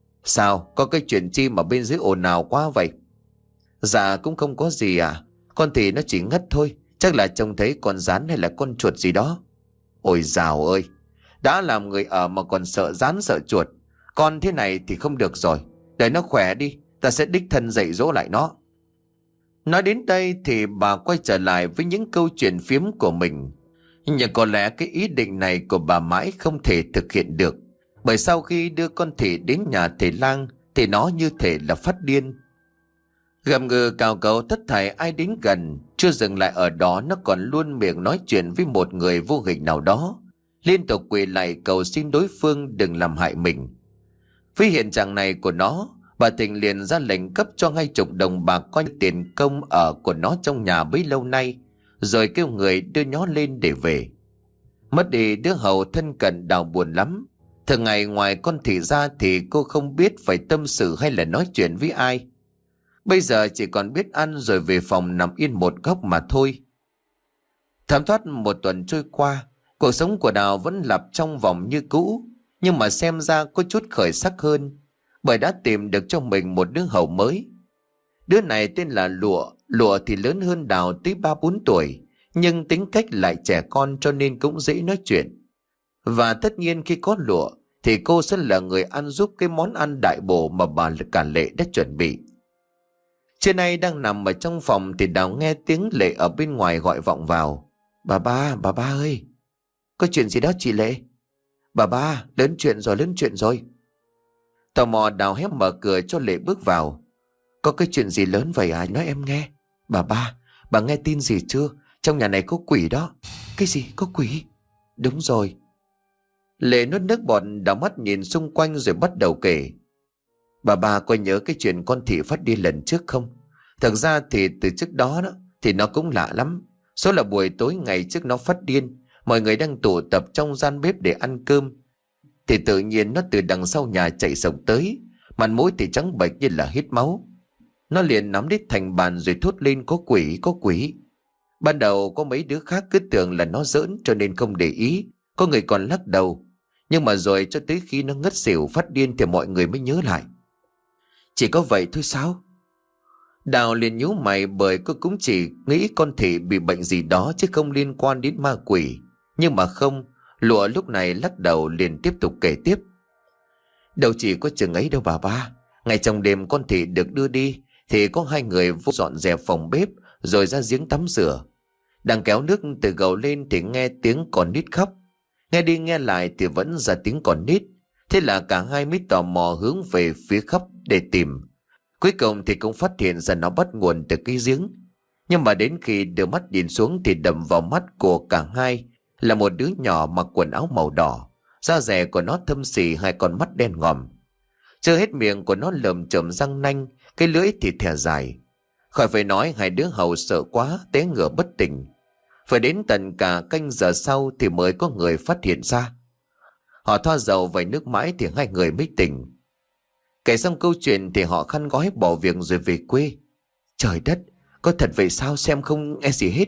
"Sao, có cái chuyện chi mà bên dưới ồn ào quá vậy?" "Dạ cũng không có gì à. Con thì nó chỉ ngất thôi. Chắc là trông thấy con rắn hay là con chuột gì đó." "Ôi dào ơi, đã làm người ở mà còn sợ rắn sợ chuột. Con thế này thì không được rồi. Để nó khỏe đi, ta sẽ đích thân dạy dỗ lại nó." Nói đến đây thì bà quay trở lại với những câu chuyện phiếm của mình. Nhưng có lẽ cái ý định này của bà mãi không thể thực hiện được. Bởi sau khi đưa con Thị đến nhà thầy lang thì nó như thể là phát điên. Gầm gừ cào cấu thất thải ai đến gần. Chưa dừng lại ở đó, nó còn luôn miệng nói chuyện với một người vô hình nào đó, liên tục quỳ lại cầu xin đối phương đừng làm hại mình. Với hiện trạng này của nó, bà Thịnh liền ra lệnh cấp cho 20 đồng bạc coi tiền công ở của nó trong nhà bấy lâu nay, rồi kêu người đưa nó lên để về. Mất đi đứa hầu thân cận, Đào buồn lắm. Thường ngày ngoài con Thị ra thì cô không biết phải tâm sự hay là nói chuyện với ai. Bây giờ chỉ còn biết ăn rồi về phòng nằm yên một góc mà thôi. Thấm thoát một tuần trôi qua, cuộc sống của Đào vẫn lặp trong vòng như cũ, nhưng mà xem ra có chút khởi sắc hơn, bởi đã tìm được cho mình một đứa hầu mới. Đứa này tên là Lụa. Lụa thì lớn hơn Đào tới 3-4 tuổi, nhưng tính cách lại trẻ con cho nên cũng dễ nói chuyện. Và tất nhiên khi có Lụa thì cô sẽ là người ăn giúp cái món ăn đại bổ mà bà cả Lệ đã chuẩn bị. Trưa nay đang nằm ở trong phòng thì Đào nghe tiếng Lệ ở bên ngoài gọi vọng vào: bà ba ơi." "Có chuyện gì đó chị Lệ?" "Bà ba, lớn chuyện rồi." Tò mò Đào hé mở cửa cho Lệ bước vào. Có cái chuyện gì lớn vậy à? Nói em nghe. Bà nghe tin gì chưa? Trong nhà này có quỷ đó. Cái gì? Có quỷ? Đúng rồi. Lệ nuốt nước bọt, đảo mắt nhìn xung quanh rồi bắt đầu kể. Bà có nhớ cái chuyện con Thị phát điên lần trước không? Thật ra thì từ trước đó thì nó cũng lạ lắm. Số là buổi tối ngày trước nó phát điên, mọi người đang tụ tập trong gian bếp để ăn cơm, thì tự nhiên nó từ đằng sau nhà chạy sổng tới, mặt mũi thì trắng bệch như là hít máu. Nó liền nắm đít thành bàn rồi thốt lên có quỷ, có quỷ. Ban đầu có mấy đứa khác cứ tưởng là nó giỡn cho nên không để ý, có người còn lắc đầu. Nhưng mà rồi cho tới khi nó ngất xỉu phát điên thì mọi người mới nhớ lại. Chỉ có vậy thôi sao? Đào liền nhíu mày, bởi cô cũng chỉ nghĩ con Thị bị bệnh gì đó chứ không liên quan đến ma quỷ. Nhưng mà không, Lụa lúc này lắc đầu liền tiếp tục kể tiếp. Đâu chỉ có chừng ấy đâu bà. Ngày trong đêm con Thị được đưa đi thì có hai người vô dọn dẹp phòng bếp rồi ra giếng tắm rửa. Đang kéo nước từ gầu lên thì nghe tiếng con nít khóc. Nghe đi nghe lại thì vẫn ra tiếng con nít. Thế là cả hai mới tò mò hướng về phía khóc để tìm. Cuối cùng thì cũng phát hiện ra nó bắt nguồn từ cái giếng. Nhưng mà đến khi đưa mắt nhìn xuống thì đập vào mắt của cả hai là một đứa nhỏ mặc quần áo màu đỏ. Da dẻ của nó thâm xì, hai con mắt đen ngòm. Chưa hết miệng của nó lởm chởm răng nanh, cái lưỡi thì thè dài. Khỏi phải nói, hai đứa hầu sợ quá té ngửa bất tỉnh. Phải đến tận cả canh giờ sau thì mới có người phát hiện ra. Họ thoa dầu vẩy nước mãi thì hai người mới tỉnh. Kể xong câu chuyện thì họ khăn gói bỏ việc rồi về quê. Trời đất, có thật vậy sao? Xem không nghe gì hết.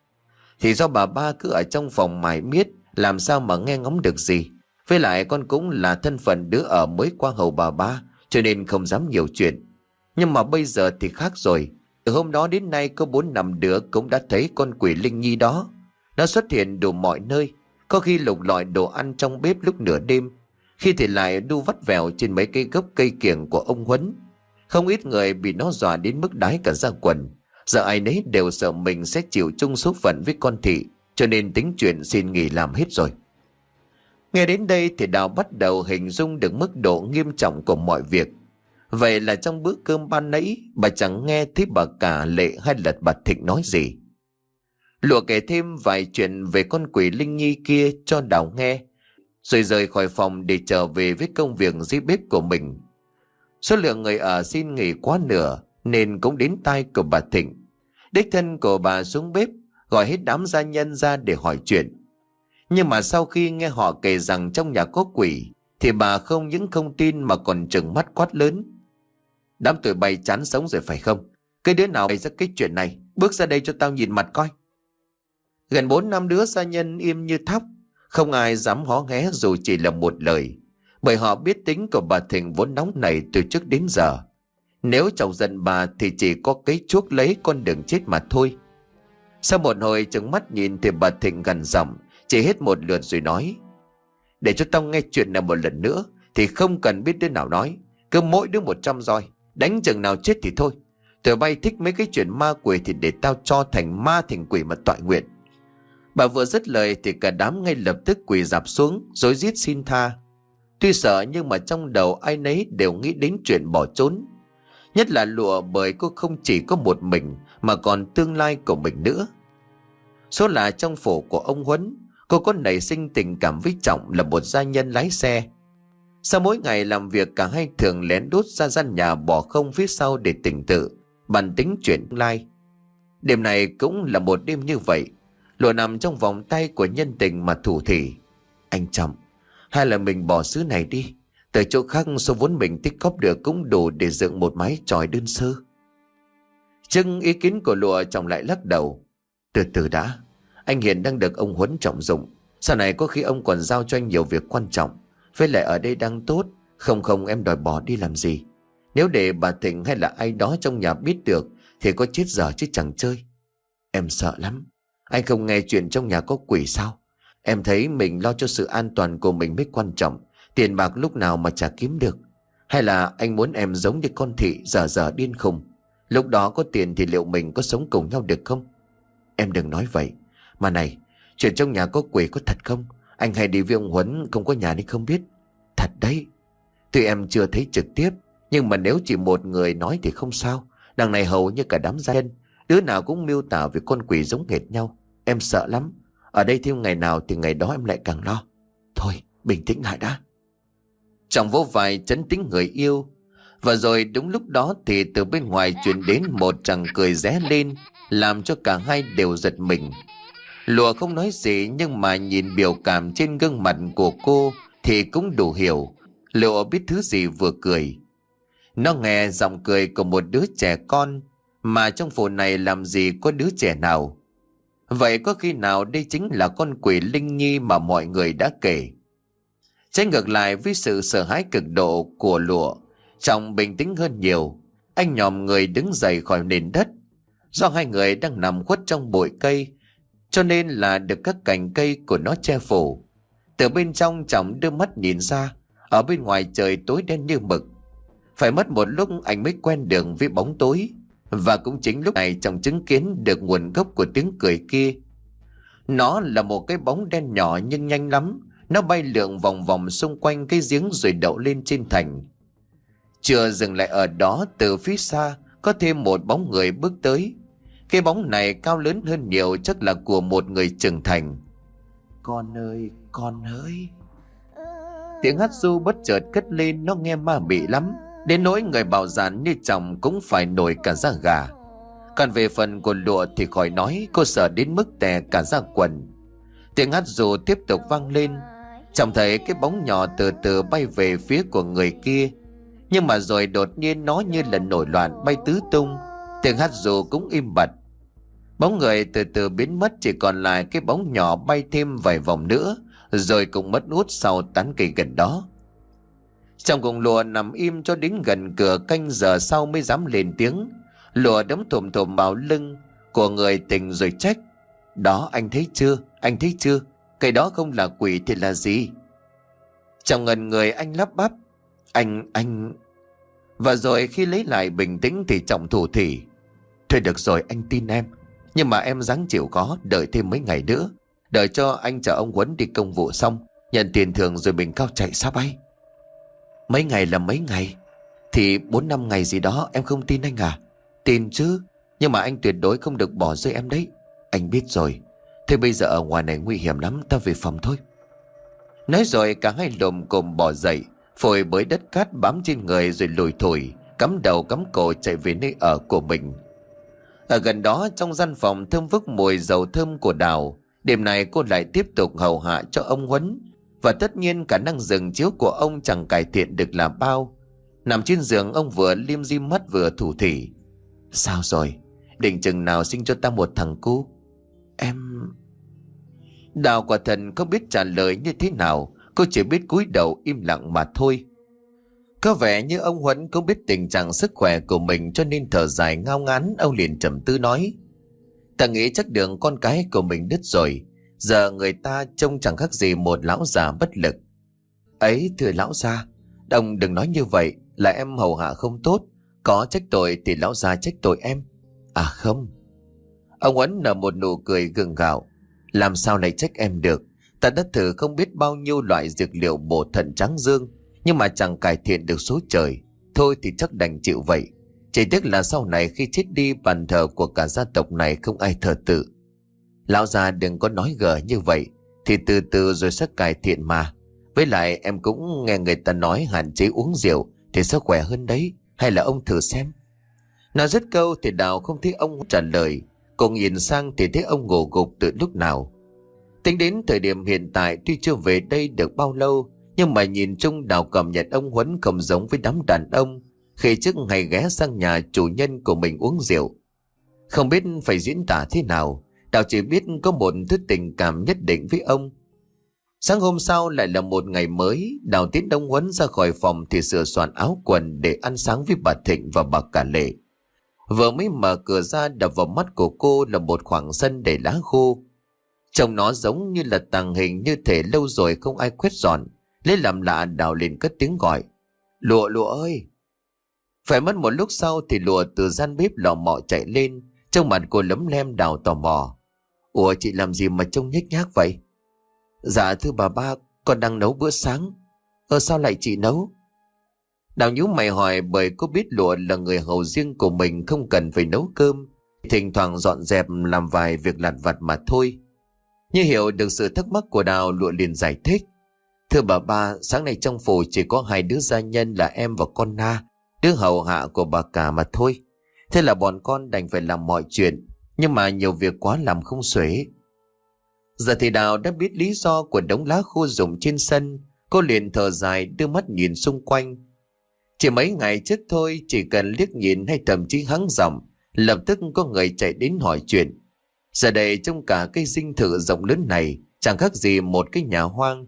Thì do bà ba cứ ở trong phòng mải miết, làm sao mà nghe ngóng được gì. Với lại con cũng là thân phận đứa ở mới qua hầu bà ba, cho nên không dám nhiều chuyện. Nhưng mà bây giờ thì khác rồi. Từ hôm đó đến nay có 4-5 đứa cũng đã thấy con quỷ Linh Nhi đó. Nó xuất hiện đủ mọi nơi. Có khi lục lọi đồ ăn trong bếp lúc nửa đêm, khi thì lại đu vắt vẻo trên mấy cây gốc cây kiểng của ông Huấn. Không ít người bị nó dọa đến mức đái cả da quần. Giờ ai nấy đều sợ mình sẽ chịu chung số phận với con Thị, cho nên tính chuyện xin nghỉ làm hết rồi. Nghe đến đây thì Đào bắt đầu hình dung được mức độ nghiêm trọng của mọi việc. Vậy là trong bữa cơm ban nãy, bà chẳng nghe thấy bà cả Lệ hay là bà Thịnh nói gì. Lụa kể thêm vài chuyện về con quỷ Linh Nhi kia cho Đào nghe, rồi rời khỏi phòng để trở về với công việc dưới bếp của mình. Số lượng người ở xin nghỉ quá nửa nên cũng đến tai của bà Thịnh. Đích thân của bà xuống bếp gọi hết đám gia nhân ra để hỏi chuyện. Nhưng mà sau khi nghe họ kể rằng trong nhà có quỷ thì bà không những không tin mà còn trừng mắt quát lớn. Đám tụi bay chán sống rồi phải không? Cái đứa nào bày ra cái chuyện này, bước ra đây cho tao nhìn mặt coi. Gần 4-5 đứa gia nhân im như thóc, không ai dám hó hé dù chỉ là một lời, bởi họ biết tính của bà Thịnh vốn nóng nảy từ trước đến giờ. Nếu chọc giận bà thì chỉ có cái chuốc lấy con đường chết mà thôi. Sau một hồi trừng mắt nhìn thì bà Thịnh gằn giọng, chỉ hết một lượt rồi nói: Để cho tao nghe chuyện này một lần nữa thì không cần biết đứa nào nói, cứ mỗi đứa 100 roi, đánh chừng nào chết thì thôi. Tụi bay thích mấy cái chuyện ma quỷ thì để tao cho thành ma thành quỷ mà tọa nguyện. Bà vừa dứt lời thì cả đám ngay lập tức quỳ rạp xuống rối rít xin tha. Tuy sợ nhưng mà trong đầu ai nấy đều nghĩ đến chuyện bỏ trốn. Nhất là Lụa, bởi cô không chỉ có một mình mà còn tương lai của mình nữa. Số là trong phủ của ông Huấn, cô có nảy sinh tình cảm với Trọng là một gia nhân lái xe. Sau mỗi ngày làm việc, cả hai thường lén đút ra gian nhà bỏ không phía sau để tỉnh tự bàn tính chuyện tương lai. Đêm này cũng là một đêm như vậy. Lụa nằm trong vòng tay của nhân tình mà thủ thỉ: Anh Trọng, hay là mình bỏ xứ này đi, từ chỗ khác số vốn mình tích góp được cũng đủ để dựng một mái chòi đơn sơ. Trước ý kiến của Lụa, Trọng lại lắc đầu: Từ từ đã, anh Hiền đang được ông Huấn trọng dụng, sau này có khi ông còn giao cho anh nhiều việc quan trọng. Với lại ở đây đang tốt, không em đòi bỏ đi làm gì. Nếu để bà Thịnh hay là ai đó trong nhà biết được thì có chết dở chứ chẳng chơi. Em sợ lắm. Anh không nghe chuyện trong nhà có quỷ sao? Em thấy mình lo cho sự an toàn của mình mới quan trọng. Tiền bạc lúc nào mà chả kiếm được. Hay là anh muốn em giống như con Thị dở điên khùng? Lúc đó có tiền thì liệu mình có sống cùng nhau được không? Em đừng nói vậy. Mà này, chuyện trong nhà có quỷ có thật không? Anh hay đi với ông Huấn không có nhà nên không biết. Thật đấy. Tuy em chưa thấy trực tiếp, nhưng mà nếu chỉ một người nói thì không sao. Đằng này hầu như cả đám gia nhân, đứa nào cũng miêu tả về con quỷ giống hệt nhau. Em sợ lắm. Ở đây thêm ngày nào thì ngày đó em lại càng lo. Thôi, bình tĩnh lại đã. Chàng vỗ vai trấn tĩnh người yêu. Và rồi đúng lúc đó thì từ bên ngoài truyền đến một tràng cười ré lên, làm cho cả hai đều giật mình. Lụa không nói gì, nhưng mà nhìn biểu cảm trên gương mặt của cô thì cũng đủ hiểu. Lụa biết thứ gì vừa cười. Nó nghe giọng cười của một đứa trẻ con, mà trong phủ này làm gì có đứa trẻ nào. Vậy có khi nào đây chính là con quỷ Linh Nhi mà mọi người đã kể? Trái ngược lại với sự sợ hãi cực độ của Lụa, Trọng bình tĩnh hơn nhiều. Anh nhòm người đứng dậy khỏi nền đất. Do hai người đang nằm khuất trong bụi cây, cho nên là được các cành cây của nó che phủ. Từ bên trong Trọng đưa mắt nhìn ra. Ở bên ngoài trời tối đen như mực. Phải mất một lúc anh mới quen đường với bóng tối. Và cũng chính lúc này Trọng chứng kiến được nguồn gốc của tiếng cười kia. Nó là một cái bóng đen nhỏ nhưng nhanh lắm. Nó bay lượn vòng vòng xung quanh cái giếng rồi đậu lên trên thành. Chưa dừng lại ở đó, từ phía xa có thêm một bóng người bước tới. Cái bóng này cao lớn hơn nhiều, chắc là của một người trưởng thành. Con ơi, con ơi. Tiếng hát ru bất chợt cất lên, nó nghe ma mị lắm, đến nỗi người bạo dạn như Trọng cũng phải nổi cả da gà. Còn về phần của Lụa thì khỏi nói, cô sợ đến mức tè cả da quần. Tiếng hát ru tiếp tục vang lên. Trọng thấy cái bóng nhỏ từ từ bay về phía của người kia. Nhưng mà rồi đột nhiên nó như là nổi loạn bay tứ tung. Tiếng hát ru cũng im bặt. Bóng người từ từ biến mất, chỉ còn lại cái bóng nhỏ bay thêm vài vòng nữa, rồi cũng mất hút sau tán cây gần đó. Trong cùng Lụa nằm im cho đến gần cửa canh giờ sau mới dám lên tiếng. Lụa đấm thùm thùm vào lưng của người tình rồi trách. Đó, anh thấy chưa, anh thấy chưa? Cái đó không là quỷ thì là gì? Trong ngần người anh lắp bắp. Anh... Và rồi khi lấy lại bình tĩnh thì Trọng thủ thỉ. Thôi được rồi, anh tin em. Nhưng mà em ráng chịu khó, đợi thêm mấy ngày nữa. Đợi cho anh chở ông Huấn đi công vụ xong, nhận tiền thưởng rồi mình cao chạy xa bay. Mấy ngày là mấy ngày? Thì 4-5 ngày gì đó, em không tin anh à? Tin chứ, nhưng mà anh tuyệt đối không được bỏ rơi em đấy. Anh biết rồi. Thế bây giờ ở ngoài này nguy hiểm lắm, ta về phòng thôi. Nói rồi cả hai lồm cồm bỏ dậy, phổi bới đất cát bám trên người rồi lùi thổi, cắm đầu cắm cổ chạy về nơi ở của mình. Ở gần đó, trong gian phòng thơm phức mùi dầu thơm của đào, đêm nay cô lại tiếp tục hầu hạ cho ông Huấn. Và tất nhiên khả năng giường chiếu của ông chẳng cải thiện được là bao. Nằm trên giường, ông vừa liêm dim mắt vừa thủ thỉ. Sao rồi? Định chừng nào sinh cho ta một thằng cu? Em... Đào quả thần không biết trả lời như thế nào. Cô chỉ biết cúi đầu im lặng mà thôi. Có vẻ như ông Huấn cũng biết tình trạng sức khỏe của mình, cho nên thở dài ngao ngán. Ông liền trầm tư nói. Ta nghĩ chắc đường con cái của mình đứt rồi. Giờ người ta trông chẳng khác gì một lão già bất lực. Ấy thưa lão gia, ông đừng nói như vậy. Là em hầu hạ không tốt. Có trách tội thì lão gia trách tội em. À không. Ông Huấn nở một nụ cười gượng gạo. Làm sao lại trách em được? Ta đã thử không biết bao nhiêu loại dược liệu bổ thận tráng dương, nhưng mà chẳng cải thiện được số trời. Thôi thì chắc đành chịu vậy. Chỉ tiếc là sau này khi chết đi, bàn thờ của cả gia tộc này không ai thờ tự. Lão già đừng có nói gở như vậy. Thì từ từ rồi sẽ cải thiện mà. Với lại em cũng nghe người ta nói hạn chế uống rượu thì sẽ khỏe hơn đấy. Hay là ông thử xem? Nói dứt câu thì Đào không thấy ông trả lời. Cô nhìn sang thì thấy ông ngủ gục từ lúc nào. Tính đến thời điểm hiện tại, tuy chưa về đây được bao lâu, nhưng mà nhìn chung Đào cảm nhận ông Huấn không giống với đám đàn ông khi trước ngày ghé sang nhà chủ nhân của mình uống rượu. Không biết phải diễn tả thế nào, Đào chỉ biết có một thứ tình cảm nhất định với ông. Sáng hôm sau lại là một ngày mới. Đào tiến ông Huấn ra khỏi phòng thì sửa soạn áo quần để ăn sáng với bà Thịnh và bà Cả Lệ. Vừa mới mở cửa ra, đập vào mắt của cô là một khoảng sân đầy lá khô. Trông nó giống như là tàng hình, như thể lâu rồi không ai quét dọn. Lấy làm lạ, Đào liền cất tiếng gọi. Lụa, Lụa ơi! Phải mất một lúc sau thì Lụa từ gian bếp lò mò chạy lên. Trong mặt cô lấm lem. Đào tò mò. Ủa, chị làm gì mà trông nhếch nhác vậy? Dạ thưa bà ba, con đang nấu bữa sáng. Sao lại chị nấu? Đào nhíu mày hỏi, bởi cô biết Lụa là người hầu riêng của mình, không cần phải nấu cơm, thỉnh thoảng dọn dẹp làm vài việc lặt vặt mà thôi. Như hiểu được sự thắc mắc của Đào, Lụa liền giải thích: Thưa bà ba, sáng nay trong phủ chỉ có hai đứa gia nhân là em và con Na, đứa hầu hạ của bà cả mà thôi. Thế là bọn con đành phải làm mọi chuyện, nhưng mà nhiều việc quá làm không xuể. Giờ thì Đào đã biết lý do của đống lá khô rụng trên sân. Cô liền thở dài, đưa mắt nhìn xung quanh. Chỉ mấy ngày trước thôi, chỉ cần liếc nhìn hay thậm chí hắng giọng, lập tức có người chạy đến hỏi chuyện. Giờ đây trong cả cái dinh thự rộng lớn này, chẳng khác gì một cái nhà hoang.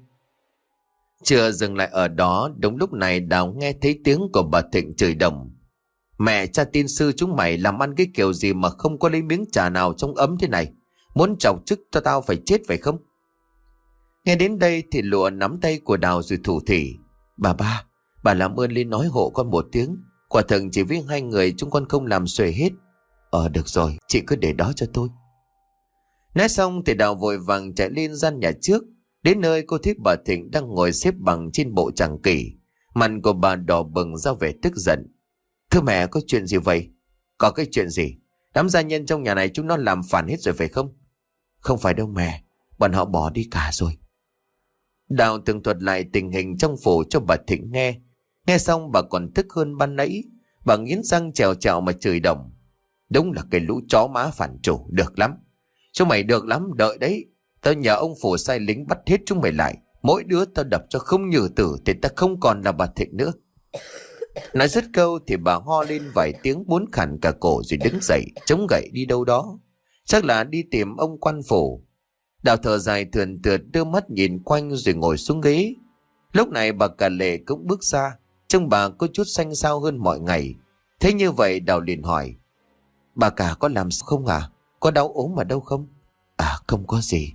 Chưa dừng lại ở đó, đúng lúc này Đào nghe thấy tiếng của bà Thịnh chửi đồng: Mẹ cha tiên sư chúng mày làm ăn cái kiểu gì mà không có lấy miếng trà nào trong ấm thế này? Muốn chọc chức cho tao phải chết phải không? Nghe đến đây thì Lụa nắm tay của Đào rồi thủ thỉ: Bà ba, bà làm ơn lên nói hộ con một tiếng. Quả thật chỉ với hai người chúng con không làm xuể hết. Được rồi, chị cứ để đó cho tôi. Nói xong thì Đào vội vàng chạy lên gian nhà trước. Đến nơi cô thấy bà Thịnh đang ngồi xếp bằng trên bộ tràng kỷ. Mặt của bà đỏ bừng ra vẻ tức giận. Thưa mẹ, có chuyện gì vậy? Có cái chuyện gì? Đám gia nhân trong nhà này chúng nó làm phản hết rồi phải không? Không phải đâu mẹ, bọn họ bỏ đi cả rồi. Đào tường thuật lại tình hình trong phủ cho bà Thịnh nghe. Nghe xong bà còn tức hơn ban nãy. Bà nghiến răng trèo trèo mà chửi đồng: Đúng là cái lũ chó má phản chủ, được lắm. Chúng mày được lắm, đợi đấy. Tao nhờ ông phủ sai lính bắt hết chúng mày lại. Mỗi đứa tao đập cho không nhừ tử thì ta không còn là bà Thịnh nữa. Nói dứt câu thì bà ho lên vài tiếng buốn khản cả cổ rồi đứng dậy chống gậy đi đâu đó. Chắc là đi tìm ông quan phủ. Đào thở dài thườn thượt đưa mắt nhìn quanh rồi ngồi xuống ghế. Lúc này bà cả Lệ cũng bước ra. Trông bà có chút xanh xao hơn mọi ngày. Thế như vậy Đào liền hỏi: Bà cả có làm không à? Có đau ốm mà đâu không? Không có gì.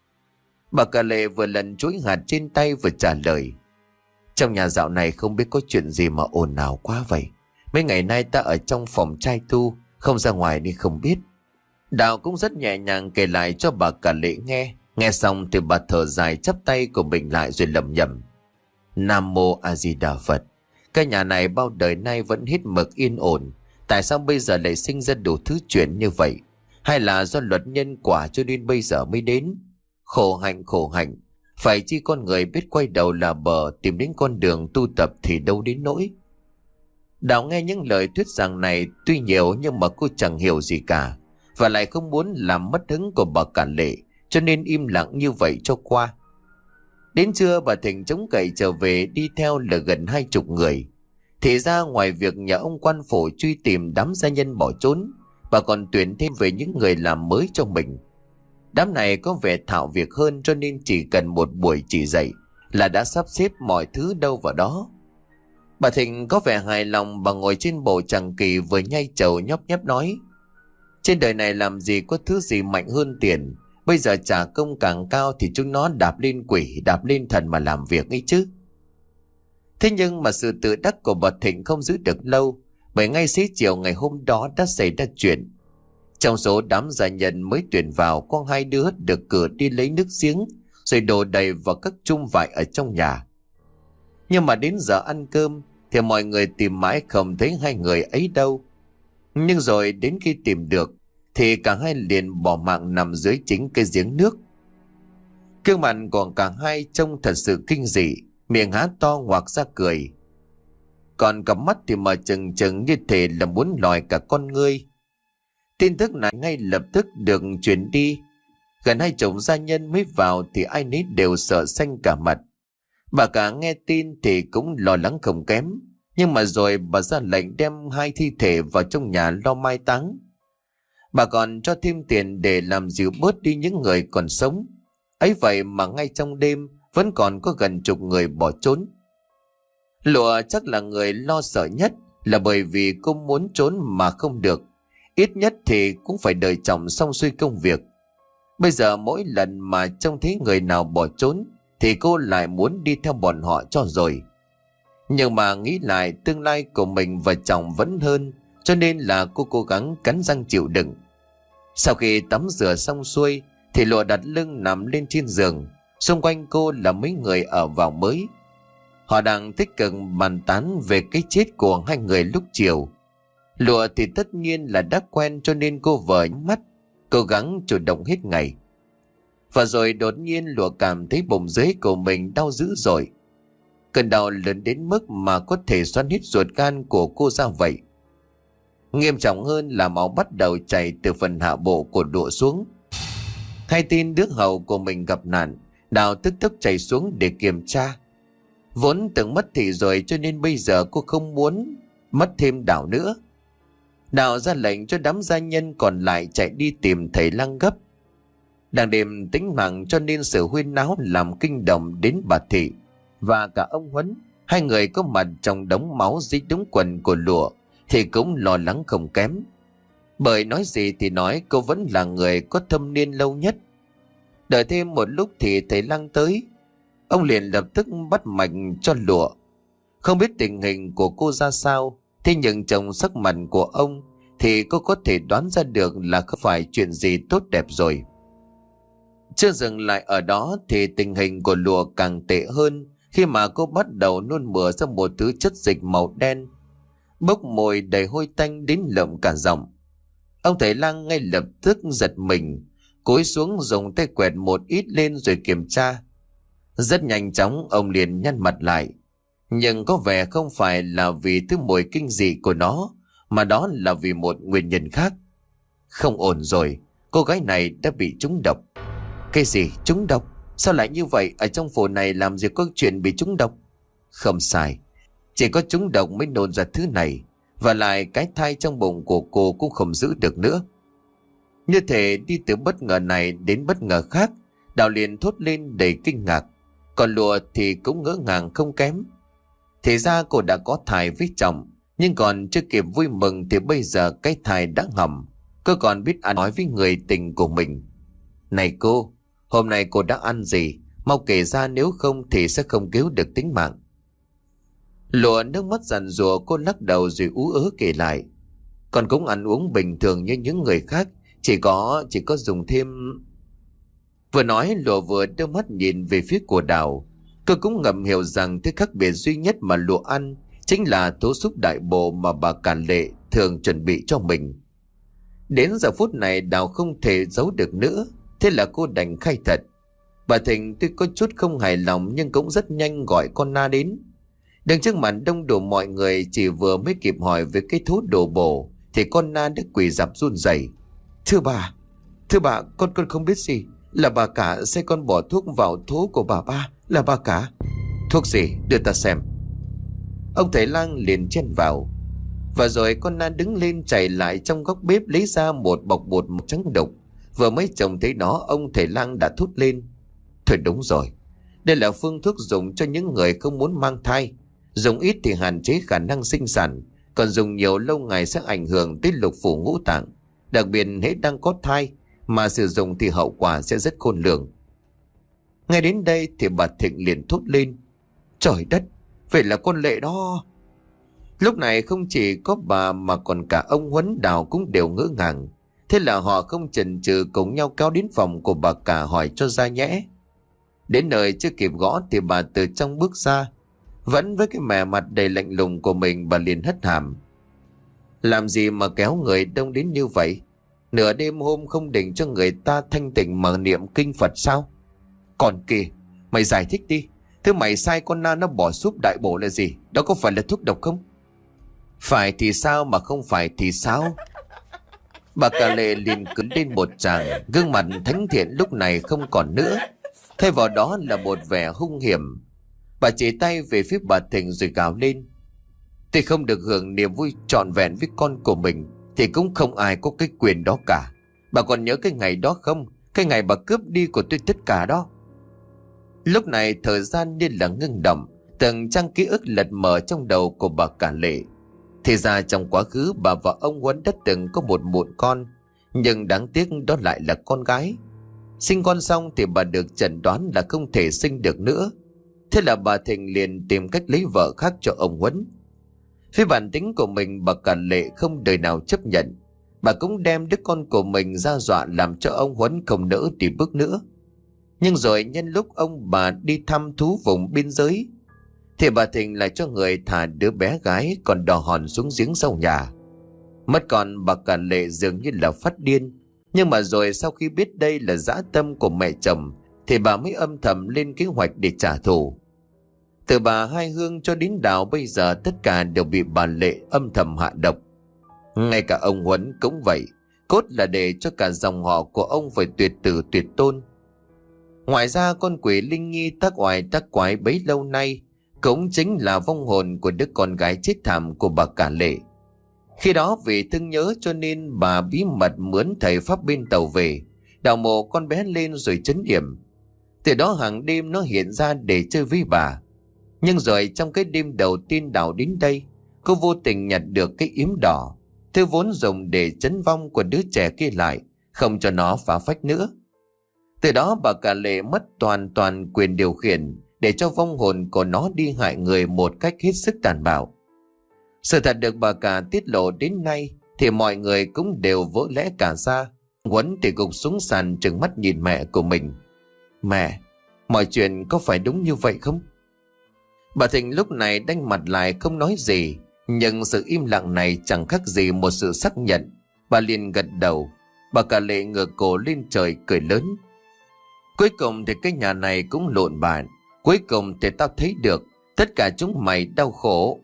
Bà cả Lệ vừa lần chuỗi hạt trên tay vừa trả lời: Trong nhà dạo này không biết có chuyện gì mà ồn ào quá vậy. Mấy ngày nay ta ở trong phòng trai tu, không ra ngoài nên không biết. Đào cũng rất nhẹ nhàng kể lại cho bà cả Lệ nghe. Nghe xong thì bà thở dài chắp tay của mình lại rồi lẩm nhẩm: Nam Mô A Di Đà Phật. Cái nhà này bao đời nay vẫn hết mực yên ổn. Tại sao bây giờ lại sinh ra đủ thứ chuyện như vậy? Hay là do luật nhân quả cho nên bây giờ mới đến? Khổ hạnh khổ hạnh. Phải chi con người biết quay đầu là bờ, tìm đến con đường tu tập thì đâu đến nỗi. Đào nghe những lời thuyết giảng này tuy nhiều nhưng mà cô chẳng hiểu gì cả. Và lại không muốn làm mất hứng của bà cả Lệ, cho nên im lặng như vậy cho qua. Đến trưa bà Thịnh chống cậy trở về đi theo là gần 20 người. Thì ra ngoài việc nhờ ông quan phủ truy tìm đám gia nhân bỏ trốn, bà còn tuyển thêm về những người làm mới cho mình. Đám này có vẻ thạo việc hơn cho nên chỉ cần một buổi chỉ dạy là đã sắp xếp mọi thứ đâu vào đó. Bà Thịnh có vẻ hài lòng, bà ngồi trên bộ tràng kỳ vừa nhai trầu nhóp nhép nói: Trên đời này làm gì có thứ gì mạnh hơn tiền. Bây giờ trả công càng cao thì chúng nó đạp lên quỷ, đạp lên thần mà làm việc ấy chứ. Thế nhưng mà sự tự đắc của bà Thịnh không giữ được lâu, bởi ngay xế chiều ngày hôm đó đã xảy ra chuyện. Trong số đám gia nhân mới tuyển vào, có hai đứa được cử đi lấy nước giếng rồi đổ đầy vào các chum vải ở trong nhà. Nhưng mà đến giờ ăn cơm thì mọi người tìm mãi không thấy hai người ấy đâu. Nhưng rồi đến khi tìm được thì cả hai liền bỏ mạng nằm dưới chính cái giếng nước. Gương mặt của cả hai trông thật sự kinh dị, miệng há to ngoạc ra cười. Còn cặp mắt thì mở trừng trừng như thể là muốn lòi cả con ngươi. Tin tức này ngay lập tức được truyền đi. Gần 20 gia nhân mới vào thì ai nấy đều sợ xanh cả mặt. Bà cả nghe tin thì cũng lo lắng không kém. Nhưng mà rồi bà ra lệnh đem hai thi thể vào trong nhà lo mai táng. Bà còn cho thêm tiền để làm dịu bớt đi những người còn sống. Ấy vậy mà ngay trong đêm vẫn còn có gần chục người bỏ trốn. Lụa chắc là người lo sợ nhất, là bởi vì cô muốn trốn mà không được. Ít nhất thì cũng phải đợi chồng xong xuôi công việc. Bây giờ mỗi lần mà trông thấy người nào bỏ trốn thì cô lại muốn đi theo bọn họ cho rồi. Nhưng mà nghĩ lại tương lai của mình và chồng vẫn hơn, cho nên là cô cố gắng cắn răng chịu đựng. Sau khi tắm rửa xong xuôi thì Lụa đặt lưng nằm lên trên giường. Xung quanh cô là mấy người ở vào mới. Họ đang tích cực bàn tán về cái chết của hai người lúc chiều. Lụa thì tất nhiên là đã quen, cho nên cô vợ nhắm mắt, cố gắng chủ động hết ngày. Và rồi đột nhiên Lụa cảm thấy bụng dưới của mình đau dữ dội. Cơn đau lớn đến mức mà có thể xoắn hết ruột gan của cô ra vậy. Nghiêm trọng hơn là máu bắt đầu chảy từ phần hạ bộ của Lụa xuống. Hay tin đứa hầu của mình gặp nạn, Đào tức tốc chạy xuống để kiểm tra. Vốn từng mất thị rồi, cho nên bây giờ cô không muốn mất thêm Đào nữa. Đào ra lệnh cho đám gia nhân còn lại chạy đi tìm thầy lang gấp. Đang đêm tính mạng, cho nên sự huyên náo làm kinh động đến bà Thị và cả ông Huấn. Hai người có mặt trong đống máu dính đúng quần của Lụa thì cũng lo lắng không kém. Bởi nói gì thì nói, cô vẫn là người có thâm niên lâu nhất. Đợi thêm một lúc thì thầy lang tới. Ông liền lập tức bắt mạch cho Lụa. Không biết tình hình của cô ra sao, thế nhưng trông sắc mặt của ông thì cô có thể đoán ra được là không phải chuyện gì tốt đẹp rồi. Chưa dừng lại ở đó thì tình hình của Lụa càng tệ hơn, khi mà cô bắt đầu nôn mửa ra một thứ chất dịch màu đen, bốc mùi đầy hôi tanh đến lợm cả giọng. Ông thầy lang ngay lập tức giật mình, cúi xuống dùng tay quẹt một ít lên rồi kiểm tra. Rất nhanh chóng ông liền nhăn mặt lại, nhưng có vẻ không phải là vì thứ mùi kinh dị của nó, mà đó là vì một nguyên nhân khác. Không ổn rồi, cô gái này đã bị trúng độc. Cái gì trúng độc? Sao lại như vậy? Ở trong phủ này làm gì có chuyện bị trúng độc? Không sai, chỉ có trúng độc mới nôn ra thứ này. Và lại cái thai trong bụng của cô cũng không giữ được nữa. Như thể đi từ bất ngờ này đến bất ngờ khác, Đào liền thốt lên đầy kinh ngạc. Còn Lụa thì cũng ngỡ ngàng không kém. Thì ra cô đã có thai với chồng, nhưng còn chưa kịp vui mừng thì bây giờ cái thai đã ngầm. Cô còn biết ăn nói với người tình của mình. Này cô, hôm nay cô đã ăn gì? Mau kể ra, nếu không thì sẽ không cứu được tính mạng. Lụa nước mắt giàn giụa, cô lắc đầu rồi ú ớ kể lại. Con cũng ăn uống bình thường như những người khác, chỉ có dùng thêm. Vừa nói Lụa vừa đưa mắt nhìn về phía của Đào. Cô cũng ngầm hiểu rằng thứ khác biệt duy nhất mà Lụa ăn chính là tố xúc đại bổ mà bà Càn Lệ thường chuẩn bị cho mình. Đến giờ phút này Đào không thể giấu được nữa, thế là cô đành khai thật. Bà Thịnh tuy có chút không hài lòng nhưng cũng rất nhanh gọi con Na đến. Đứng trước mặt đông đủ mọi người, chỉ vừa mới kịp hỏi về cái thuốc đồ bổ thì con Na đã quỳ rạp run rẩy. Thưa bà, con không biết gì. Là bà cả sai con bỏ thuốc vào thố của bà ba. Là bà cả. Thuốc gì? Đưa ta xem. Ông thầy lang liền chen vào. Và rồi con Na đứng lên chạy lại trong góc bếp lấy ra một bọc bột màu trắng đục. Vừa mới trông thấy nó, ông thầy lang đã thốt lên. Thôi đúng rồi, đây là phương thuốc dùng cho những người không muốn mang thai. Dùng ít thì hạn chế khả năng sinh sản, còn dùng nhiều lâu ngày sẽ ảnh hưởng tới lục phủ ngũ tạng. Đặc biệt hễ đang có thai mà sử dụng thì hậu quả sẽ rất khôn lường. Ngay đến đây thì bà Thịnh liền thốt lên. Trời đất, vậy là con Lệ đó. Lúc này không chỉ có bà mà còn cả ông Huấn, Đào cũng đều ngỡ ngàng. Thế là họ không chần chừ cùng nhau kéo đến phòng của bà cả hỏi cho ra nhẽ. Đến nơi chưa kịp gõ thì bà từ trong bước ra. Vẫn với cái mẻ mặt đầy lạnh lùng của mình, bà liền hất hàm. Làm gì mà kéo người đông đến như vậy? Nửa đêm hôm không định cho người ta thanh tịnh mà niệm kinh Phật sao? Còn kìa, mày giải thích đi. Thứ mày sai con Na nó bỏ súp đại bổ là gì? Đó có phải là thuốc độc không? Phải thì sao mà không phải thì sao? Bà Cà Lệ liền cứng lên một tràng, gương mặt thánh thiện lúc này không còn nữa, thay vào đó là một vẻ hung hiểm. Bà chỉ tay về phía bà Thịnh rồi gào lên. Thì không được hưởng niềm vui trọn vẹn với con của mình thì cũng không ai có cái quyền đó cả. Bà còn nhớ cái ngày đó không? Cái ngày bà cướp đi của tôi tất cả đó. Lúc này thời gian như là ngưng động, từng trang ký ức lật mở trong đầu của bà Cà Lệ. Thì ra trong quá khứ bà và ông Huấn đã từng có một mụn con, nhưng đáng tiếc đó lại là con gái. Sinh con xong thì bà được chẩn đoán là không thể sinh được nữa. Thế là bà Thịnh liền tìm cách lấy vợ khác cho ông Huấn. Phía bản tính của mình, bà Cà Lệ không đời nào chấp nhận. Bà cũng đem đứa con của mình ra dọa làm cho ông Huấn không nỡ đi bước nữa. Nhưng rồi nhân lúc ông bà đi thăm thú vùng biên giới thì bà Thịnh lại cho người thả đứa bé gái còn đỏ hòn xuống giếng sau nhà. Mất con, bà cả Lệ dường như là phát điên. Nhưng mà rồi sau khi biết đây là dã tâm của mẹ chồng thì bà mới âm thầm lên kế hoạch để trả thù. Từ bà Hai Hương cho đến Đào bây giờ tất cả đều bị bà Lệ âm thầm hạ độc. Ngay cả ông Huấn cũng vậy, cốt là để cho cả dòng họ của ông phải tuyệt tử tuyệt tôn. Ngoài ra con quỷ Linh Nhi tác oai tác quái bấy lâu nay cũng chính là vong hồn của đứa con gái chết thảm của bà cả Lệ. Khi đó vì thương nhớ cho nên bà bí mật mướn thầy pháp bên tàu về, đào mộ con bé lên rồi trấn yểm. Từ đó hàng đêm nó hiện ra để chơi với bà. Nhưng rồi trong cái đêm đầu tiên Đào đến đây, cô vô tình nhặt được cái yếm đỏ, thứ vốn dùng để trấn vong của đứa trẻ kia lại, không cho nó phá phách nữa. Từ đó bà cả Lệ mất toàn quyền điều khiển để cho vong hồn của nó đi hại người một cách hết sức tàn bạo. Sự thật được bà cả tiết lộ đến nay thì mọi người cũng đều vỡ lẽ cả ra. Huấn thì gục xuống sàn trừng mắt nhìn mẹ của mình. Mẹ, mọi chuyện có phải đúng như vậy không? Bà Thịnh lúc này đanh mặt lại không nói gì, nhưng sự im lặng này chẳng khác gì một sự xác nhận. Bà liền gật đầu. Bà cả Lệ ngửa cổ lên trời cười lớn. Cuối cùng thì cái nhà này cũng lộn bại. Cuối cùng thì tao thấy được tất cả chúng mày đau khổ.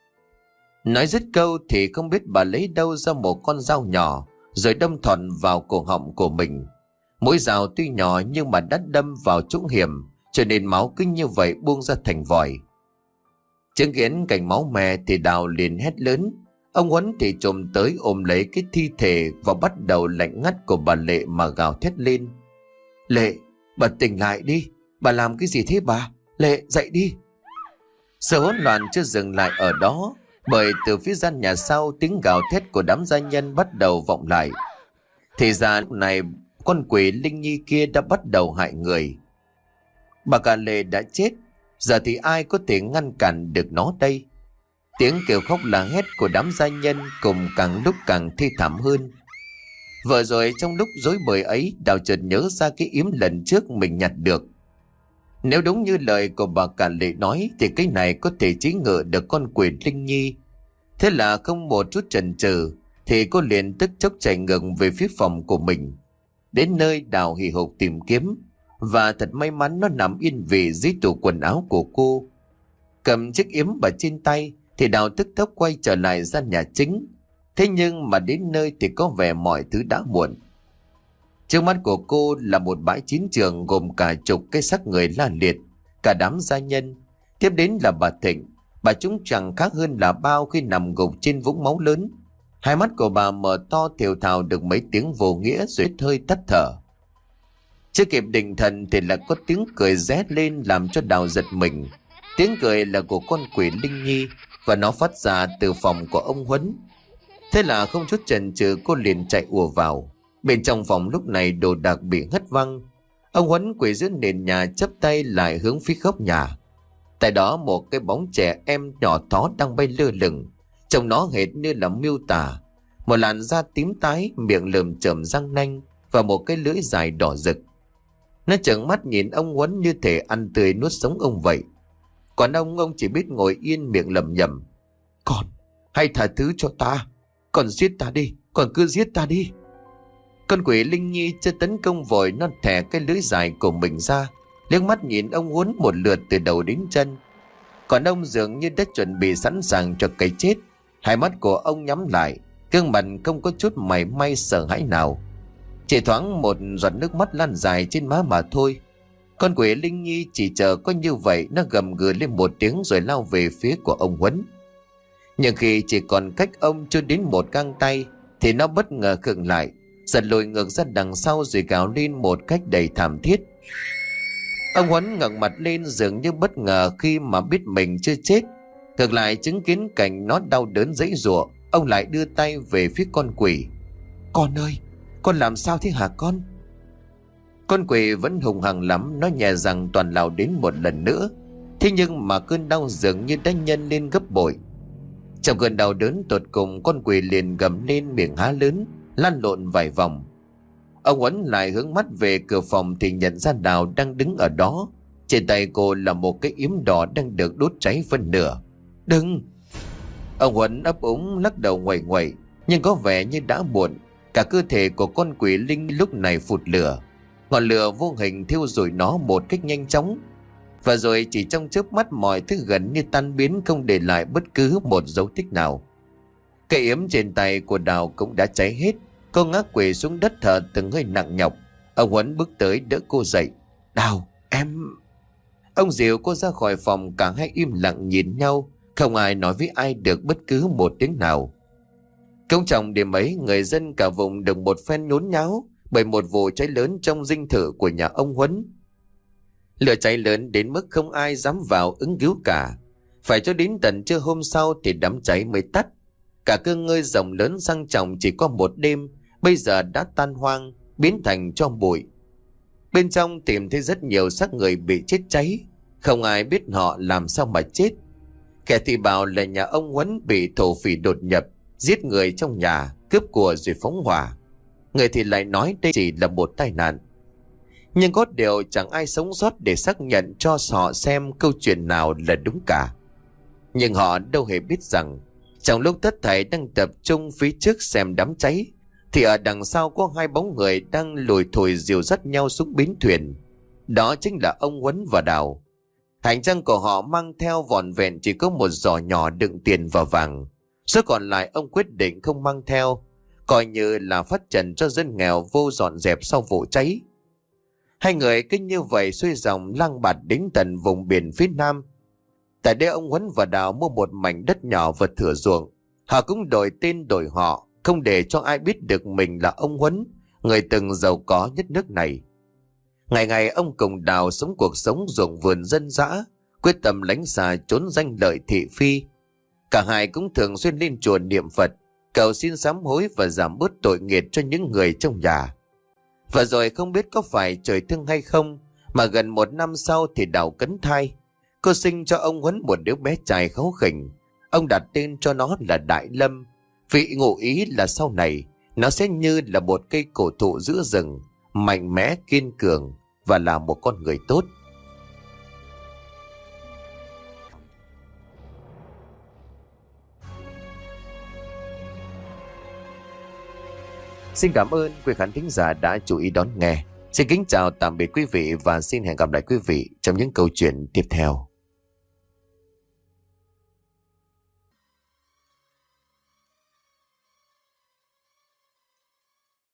Nói dứt câu thì không biết bà lấy đâu ra một con dao nhỏ rồi đâm thẳng vào cổ họng của mình. Mũi dao tuy nhỏ nhưng mà đã đâm vào chỗ hiểm, cho nên máu cứ như vậy buông ra thành vòi. Chứng kiến cảnh máu me thì Đào liền hét lớn. Ông Huấn thì trồm tới ôm lấy cái thi thể và bắt đầu lạnh ngắt của bà Lệ mà gào thét lên. Lệ, bà tỉnh lại đi. Bà làm cái gì thế bà? Lệ, dậy đi. Sự hỗn loạn chưa dừng lại ở đó, bởi từ phía gian nhà sau tiếng gào thét của đám gia nhân bắt đầu vọng lại. Thì ra lúc này con quỷ Linh Nhi kia đã bắt đầu hại người. Bà cả Lệ đã chết, giờ thì ai có thể ngăn cản được nó đây? Tiếng kêu khóc la hét của đám gia nhân cùng càng lúc càng thê thảm hơn. Vừa rồi trong lúc rối bời ấy, Đào chợt nhớ ra cái yếm lần trước mình nhặt được. Nếu đúng như lời của bà cả Lệ nói thì cái này có thể chế ngự được con quỷ Linh Nhi. Thế là không một chút chần chừ thì cô liền tức chốc chạy ngược về phía phòng của mình. Đến nơi Đào hì hục tìm kiếm, và thật may mắn nó nằm yên vị dưới tủ quần áo của cô. Cầm chiếc yếm vào trên tay thì Đào tức tốc quay trở lại gian nhà chính. Thế nhưng mà đến nơi thì có vẻ mọi thứ đã muộn. Trước mắt của cô là một bãi chiến trường gồm cả chục cái xác người la liệt, cả đám gia nhân. Tiếp đến là bà Thịnh. Bà chúng chẳng khác hơn là bao khi nằm gục trên vũng máu lớn. Hai mắt của bà mở to thều thào được mấy tiếng vô nghĩa rồi hơi tắt thở. Chưa kịp định thần thì là có tiếng cười rét lên làm cho Đào giật mình. Tiếng cười là của con quỷ Linh Nhi và nó phát ra từ phòng của ông Huấn. Thế là không chút chần chừ cô liền chạy ùa vào. Bên trong phòng lúc này đồ đạc bị hất văng. Ông Huấn quỳ dưới nền nhà chắp tay lại hướng phía góc nhà. Tại đó một cái bóng trẻ em nhỏ thó đang bay lơ lửng. Trông nó hệt như là miêu tả. Một làn da tím tái, miệng lởm chởm răng nanh và một cái lưỡi dài đỏ rực. Nó trợn mắt nhìn ông Huấn như thể ăn tươi nuốt sống ông vậy. Còn ông chỉ biết ngồi yên miệng lẩm nhẩm. Con, hãy tha thứ cho ta. Còn giết ta đi, còn cứ giết ta đi. Con quỷ Linh Nhi chưa tấn công vội, nó thè cái lưỡi dài của mình ra, liếc mắt nhìn ông Huấn một lượt từ đầu đến chân. Còn ông dường như đã chuẩn bị sẵn sàng cho cái chết. Hai mắt của ông nhắm lại, gương mặt không có chút mảy may sợ hãi nào. Chỉ thoáng một giọt nước mắt lan dài trên má mà thôi. Con quỷ Linh Nhi chỉ chờ có như vậy, nó gầm gừ lên một tiếng rồi lao về phía của ông Huấn. Nhưng khi chỉ còn cách ông chưa đến một găng tay thì nó bất ngờ khựng lại, giật lùi ngược ra đằng sau rồi gào lên một cách đầy thảm thiết. Ông Huấn ngẩng mặt lên dường như bất ngờ khi mà biết mình chưa chết. Ngược lại chứng kiến cảnh nó đau đớn giãy giụa, ông lại đưa tay về phía con quỷ. Con ơi, con làm sao thế hả con? Con quỷ vẫn hùng hằng lắm, nó nhè răng toàn lao đến một lần nữa. Thế nhưng mà cơn đau dường như đã nhân lên gấp bội. Trong cơn đau đớn tột cùng, con quỷ liền gầm lên miệng há lớn, lăn lộn vài vòng. Ông Huấn lại hướng mắt về cửa phòng thì nhận ra Đào đang đứng ở đó. Trên tay cô là một cái yếm đỏ đang được đốt cháy phân nửa. Đừng! Ông Huấn ấp úng lắc đầu nguậy nguậy, nhưng có vẻ như đã muộn. Cả cơ thể của con quỷ linh lúc này phụt lửa. Ngọn lửa vô hình thiêu rụi nó một cách nhanh chóng. Và rồi chỉ trong chớp mắt mọi thứ gần như tan biến, không để lại bất cứ một dấu tích nào. Cây yếm trên tay của Đào cũng đã cháy hết. Cô ngã quỵ xuống đất thở từng hơi nặng nhọc. Ông Huấn bước tới đỡ cô dậy. Đào, em... Ông dìu cô ra khỏi phòng, cả hai im lặng nhìn nhau. Không ai nói với ai được bất cứ một tiếng nào. Cũng trong đêm ấy, người dân cả vùng được một phen nhốn nháo bởi một vụ cháy lớn trong dinh thự của nhà ông Huấn. Lửa cháy lớn đến mức không ai dám vào ứng cứu cả. Phải cho đến tận trưa hôm sau thì đám cháy mới tắt. Cả cơ ngơi rộng lớn sang trọng chỉ qua một đêm, bây giờ đã tan hoang, biến thành tro bụi. Bên trong tìm thấy rất nhiều xác người bị chết cháy. Không ai biết họ làm sao mà chết. Kẻ thì bảo là nhà ông Huấn bị thổ phỉ đột nhập, giết người trong nhà, cướp của rồi phóng hỏa. Người thì lại nói đây chỉ là một tai nạn. Nhưng có điều chẳng ai sống sót để xác nhận cho họ xem câu chuyện nào là đúng cả. Nhưng họ đâu hề biết rằng trong lúc tất thảy đang tập trung phía trước xem đám cháy, thì ở đằng sau có hai bóng người đang lùi thổi dìu dắt nhau xuống bến thuyền. Đó chính là ông Huấn và Đào. Hành trang của họ mang theo vỏn vẹn chỉ có một giỏ nhỏ đựng tiền và vàng. Số còn lại ông quyết định không mang theo, coi như là phát trần cho dân nghèo vô dọn dẹp sau vụ cháy. Hai người cứ như vậy xuôi dòng lang bạt đến tận vùng biển phía nam. Tại đây ông Huấn và Đào mua một mảnh đất nhỏ và thửa ruộng. Họ cũng đổi tên đổi họ, không để cho ai biết được mình là ông Huấn, người từng giàu có nhất nước này. Ngày ngày ông cùng Đào sống cuộc sống ruộng vườn dân dã, quyết tâm lánh xa trốn danh lợi thị phi. Cả hai cũng thường xuyên lên chùa niệm Phật, cầu xin sám hối và giảm bớt tội nghiệp cho những người trong nhà. Và rồi không biết có phải trời thương hay không, mà gần một năm sau thì Đào cấn thai. Cô sinh cho ông Huấn một đứa bé trai kháu khỉnh. Ông đặt tên cho nó là Đại Lâm, vì ngụ ý là sau này nó sẽ như là một cây cổ thụ giữa rừng, mạnh mẽ kiên cường và là một con người tốt. Xin cảm ơn quý khán thính giả đã chú ý đón nghe. Xin kính chào tạm biệt quý vị và xin hẹn gặp lại quý vị trong những câu chuyện tiếp theo.